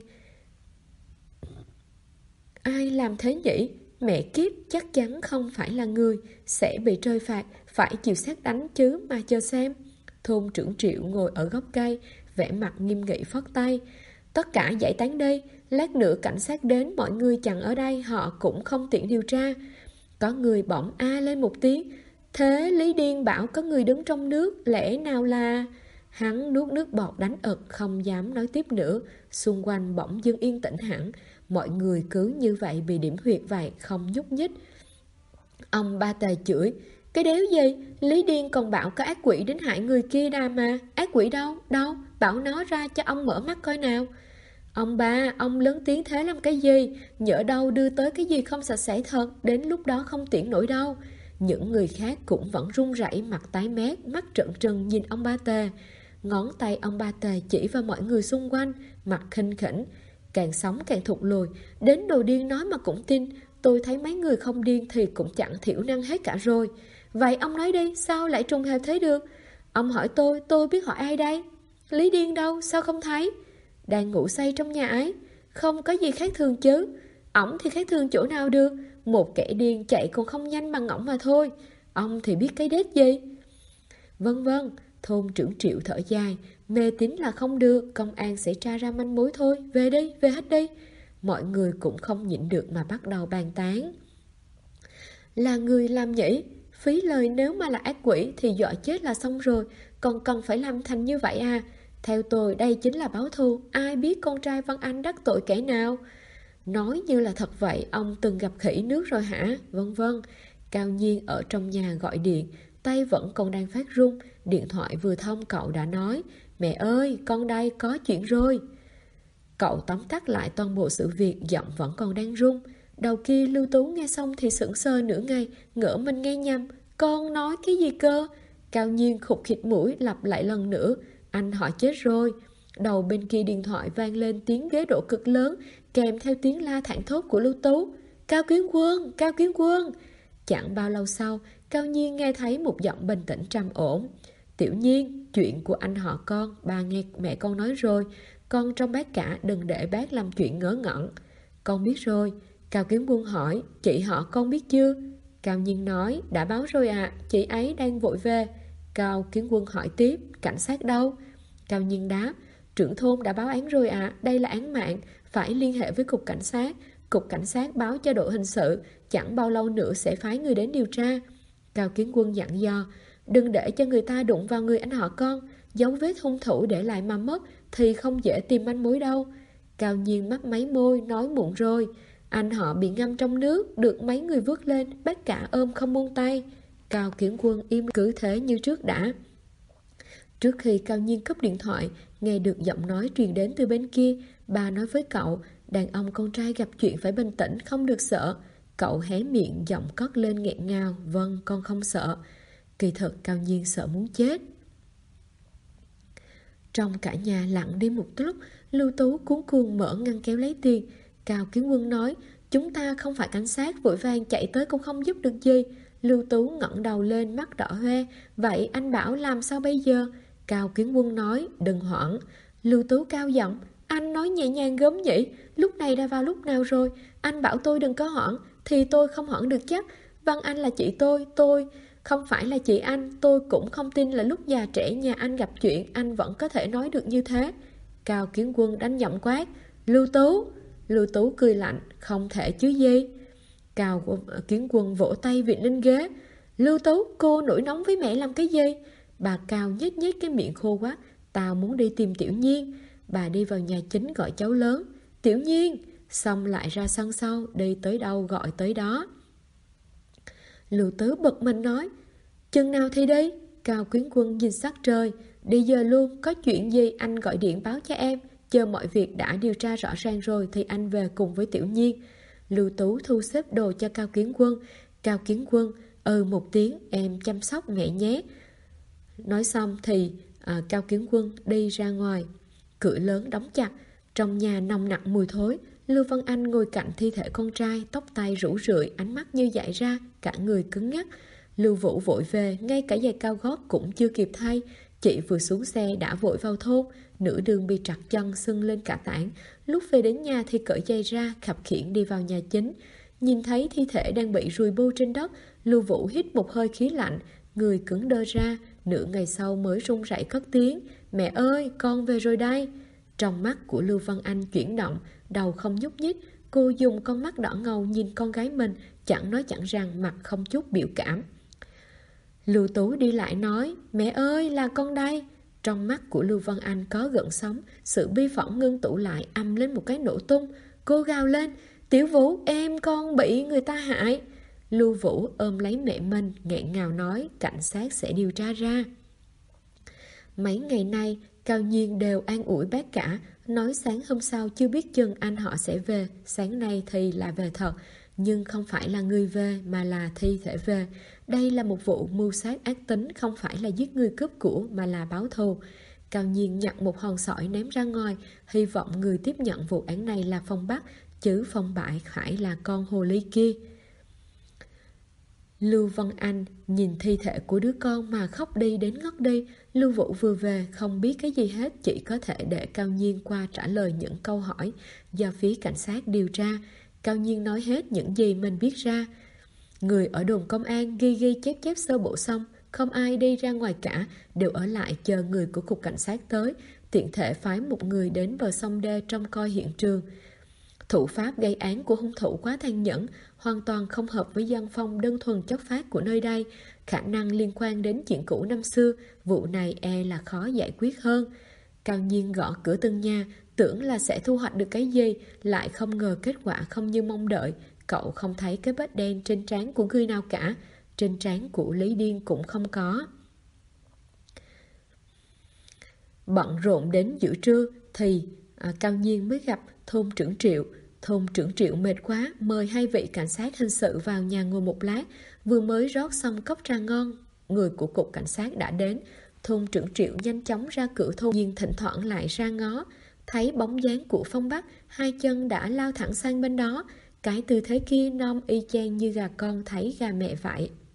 Ai làm thế nhỉ? Mẹ kiếp, chắc chắn không phải là người, sẽ bị trời phạt, phải chịu xét đánh chứ mà chờ xem. Thôn trưởng Triệu ngồi ở gốc cây, vẻ mặt nghiêm nghị phất tay. Tất cả giải tán đi, lát nữa cảnh sát đến, mọi người chặn ở đây, họ cũng không tiện điều tra. Có người bỗng a lên một tiếng. Thế Lý Điên bảo có người đứng trong nước, lẽ nào là... Hắn nuốt nước bọt đánh ực, không dám nói tiếp nữa. Xung quanh bỗng dưng yên tĩnh hẳn. Mọi người cứ như vậy bị điểm huyệt vậy, không nhúc nhích. Ông Ba Tề chửi. Cái đéo gì? Lý Điên còn bảo có ác quỷ đến hại người kia đà mà. Ác quỷ đâu? Đâu? Bảo nó ra cho ông mở mắt coi nào. Ông ba, ông lớn tiếng thế làm cái gì? Nhỡ đâu đưa tới cái gì không sạch sẽ thật, đến lúc đó không tiện nổi đâu. Những người khác cũng vẫn run rẩy, mặt tái mét, mắt trợn trừng nhìn ông Ba Tề. Ngón tay ông Ba Tề chỉ vào mọi người xung quanh, mặt khinh khỉnh. Càng sống càng thụt lùi, đến đồ điên nói mà cũng tin. Tôi thấy mấy người không điên thì cũng chẳng thiểu năng hết cả rồi. Vậy ông nói đi, sao lại trùng hợp thế được? Ông hỏi tôi biết hỏi ai đây? Lý Điên đâu, sao không thấy? Đang ngủ say trong nhà ấy. Không có gì khác thường chứ. Ổng thì khác thường chỗ nào được. Một kẻ điên chạy còn không nhanh bằng ổng mà thôi. Ông thì biết cái đét gì? Vân vân. Thôn trưởng Triệu thở dài. Mê tín là không được, công an sẽ tra ra manh mối thôi. Về đi, về hết đi. Mọi người cũng không nhịn được mà bắt đầu bàn tán. Là người làm nhỉ? Phí lời, nếu mà là ác quỷ thì dọa chết là xong rồi, còn cần phải làm thành như vậy à? Theo tôi đây chính là báo thù. Ai biết con trai Văn Anh đắc tội kẻ nào? Nói như là thật vậy. Ông từng gặp khỉ nước rồi hả? Vân vân. Cao Nhiên ở trong nhà gọi điện, tay vẫn còn đang phát run. Điện thoại vừa thông cậu đã nói: mẹ ơi, con đây có chuyện rồi. Cậu tóm tắt lại toàn bộ sự việc, giọng vẫn còn đang run. Đầu kia Lưu Tú nghe xong thì sững sờ nửa ngày, ngỡ mình nghe nhầm. Con nói cái gì cơ? Cao Nhiên khục khịt mũi lặp lại lần nữa. Anh họ chết rồi. Đầu bên kia điện thoại vang lên tiếng ghế độ cực lớn, kèm theo tiếng la thảng thốt của Lưu Tú. Cao Kiến Quân, Cao Kiến Quân. Chẳng bao lâu sau, Cao Nhiên nghe thấy một giọng bình tĩnh trầm ổn. Tiểu Nhiên, chuyện của anh họ con, bà nghe mẹ con nói rồi. Con trong bác cả, đừng để bác làm chuyện ngớ ngẩn. Con biết rồi. Cao Kiến Quân hỏi, chị họ con biết chưa? Cao Nhiên nói, đã báo rồi ạ, chị ấy đang vội về. Cao Kiến Quân hỏi tiếp, cảnh sát đâu? Cao Nhiên đáp, trưởng thôn đã báo án rồi ạ, đây là án mạng, phải liên hệ với cục cảnh sát. Cục cảnh sát báo cho đội hình sự, chẳng bao lâu nữa sẽ phái người đến điều tra. Cao Kiến Quân dặn dò, đừng để cho người ta đụng vào người anh họ con. Dấu vết hung thủ để lại mà mất thì không dễ tìm manh mối đâu. Cao Nhiên mấp máy môi, nói muộn rồi. Anh họ bị ngâm trong nước, được mấy người vớt lên, bác cả ôm không buông tay. Cao Kiến Quân im cứ thế như trước đã. Trước khi Cao Nhiên cúp điện thoại, nghe được giọng nói truyền đến từ bên kia. Bà nói với cậu, đàn ông con trai gặp chuyện phải bình tĩnh, không được sợ. Cậu hé miệng, giọng cất lên nghẹn ngào, vâng, con không sợ. Kỳ thực Cao Nhiên sợ muốn chết. Trong cả nhà lặng đi một lúc, Lưu Tú cuống cuồng mở ngăn kéo lấy tiền. Cao Kiến Quân nói, chúng ta không phải cảnh sát, vội vàng chạy tới cũng không giúp được gì. Lưu Tú ngẩng đầu lên, mắt đỏ hoe. Vậy anh bảo làm sao bây giờ? Cao Kiến Quân nói, đừng hoảng. Lưu Tú cao giọng, anh nói nhẹ nhàng gớm nhỉ, lúc này đã vào lúc nào rồi? Anh bảo tôi đừng có hoảng, thì tôi không hoảng được chắc. Văn Anh là chị tôi không phải là chị anh. Tôi cũng không tin là lúc già trẻ nhà anh gặp chuyện, anh vẫn có thể nói được như thế. Cao Kiến Quân đánh giọng quát, Lưu Tú. Lưu Tú cười lạnh, không thể chứ gì. Cao Kiến Quân vỗ tay vịn lên ghế. Lưu Tú, cô nổi nóng với mẹ làm cái gì? Bà Cao nhếch nhếch cái miệng khô quá. Tao muốn đi tìm Tiểu Nhiên. Bà đi vào nhà chính gọi cháu lớn, Tiểu Nhiên. Xong lại ra sân sau, đi tới đâu gọi tới đó. Lưu Tứ bực mình nói, chừng nào thì đi? Cao Kiến Quân nhìn sắc trời, đi giờ luôn, có chuyện gì anh gọi điện báo cho em. Chờ mọi việc đã điều tra rõ ràng rồi thì anh về cùng với Tiểu Nhiên. Lưu Tú thu xếp đồ cho Cao Kiến Quân. Cao Kiến Quân, một tiếng, em chăm sóc mẹ nhé. Nói xong thì Cao Kiến Quân đi ra ngoài. Cửa lớn đóng chặt. Trong nhà nồng nặc mùi thối. Lưu Văn Anh ngồi cạnh thi thể con trai, tóc tai rủ rượi, ánh mắt như dại ra, cả người cứng ngắc. Lưu Vũ vội về, ngay cả giày cao gót cũng chưa kịp thay. Chị vừa xuống xe đã vội vào thôn. Nửa đường bị trật chân sưng lên cả tảng. Lúc về đến nhà thì cởi giày ra, khập khiễng đi vào nhà chính. Nhìn thấy thi thể đang bị rùi bu trên đất, Lưu Vũ hít một hơi khí lạnh, người cứng đơ ra. Nửa ngày sau mới run rẩy cất tiếng, mẹ ơi, con về rồi đây. Trong mắt của Lưu Văn Anh chuyển động, đầu không nhúc nhích. Cô dùng con mắt đỏ ngầu nhìn con gái mình, chẳng nói chẳng rằng, mặt không chút biểu cảm. Lưu Tú đi lại nói, mẹ ơi, là con đây. Trong mắt của Lưu Văn Anh có gợn sóng, sự bi phẫn ngưng tụ lại, âm lên một cái nổ tung. Cô gào lên, Tiểu Vũ, em con bị người ta hại. Lưu Vũ ôm lấy mẹ mình, nghẹn ngào nói, cảnh sát sẽ điều tra ra. Mấy ngày nay, Cao Nhiên đều an ủi bác cả, nói sáng hôm sau chưa biết chừng anh họ sẽ về, sáng nay thì là về thật, nhưng không phải là người về mà là thi thể về. Đây là một vụ mưu sát ác tính, không phải là giết người cướp của mà là báo thù. Cao Nhiên nhặt một hòn sỏi ném ra ngoài, hy vọng người tiếp nhận vụ án này là Phong Bắc, chứ Phong Bại phải là con hồ ly kia. Lưu Văn Anh nhìn thi thể của đứa con mà khóc đi đến ngất đi. Lưu Vũ vừa về không biết cái gì hết, chỉ có thể để Cao Nhiên qua trả lời những câu hỏi do phía cảnh sát điều tra. Cao Nhiên nói hết những gì mình biết ra. Người ở đồn công an ghi chép sơ bộ xong, không ai đi ra ngoài cả, đều ở lại chờ người của cục cảnh sát tới, tiện thể phái một người đến bờ sông đê trông coi hiện trường. Thủ pháp gây án của hung thủ quá tàn nhẫn, hoàn toàn không hợp với dân phong đơn thuần chất phác của nơi đây, khả năng liên quan đến chuyện cũ năm xưa, vụ này e là khó giải quyết hơn. Cao Nhiên gõ cửa từng nhà, tưởng là sẽ thu hoạch được cái gì, lại không ngờ kết quả không như mong đợi. Cậu không thấy cái vết đen trên trán của người nào cả, trên trán của Lý Điên cũng không có. Bận rộn đến giữa trưa thì Cao Nhiên mới gặp thôn trưởng Triệu. Thôn trưởng Triệu mệt quá, mời 2 vị cảnh sát hình sự vào nhà ngồi một lát, vừa mới rót xong cốc trà ngon. Người của cục cảnh sát đã đến. Thôn trưởng Triệu nhanh chóng ra cửa thôn, nhưng thỉnh thoảng lại ra ngó. Thấy bóng dáng của Phong Bắc, 2 chân đã lao thẳng sang bên đó. Cái tư thế kia non y chang như gà con thấy gà mẹ vậy.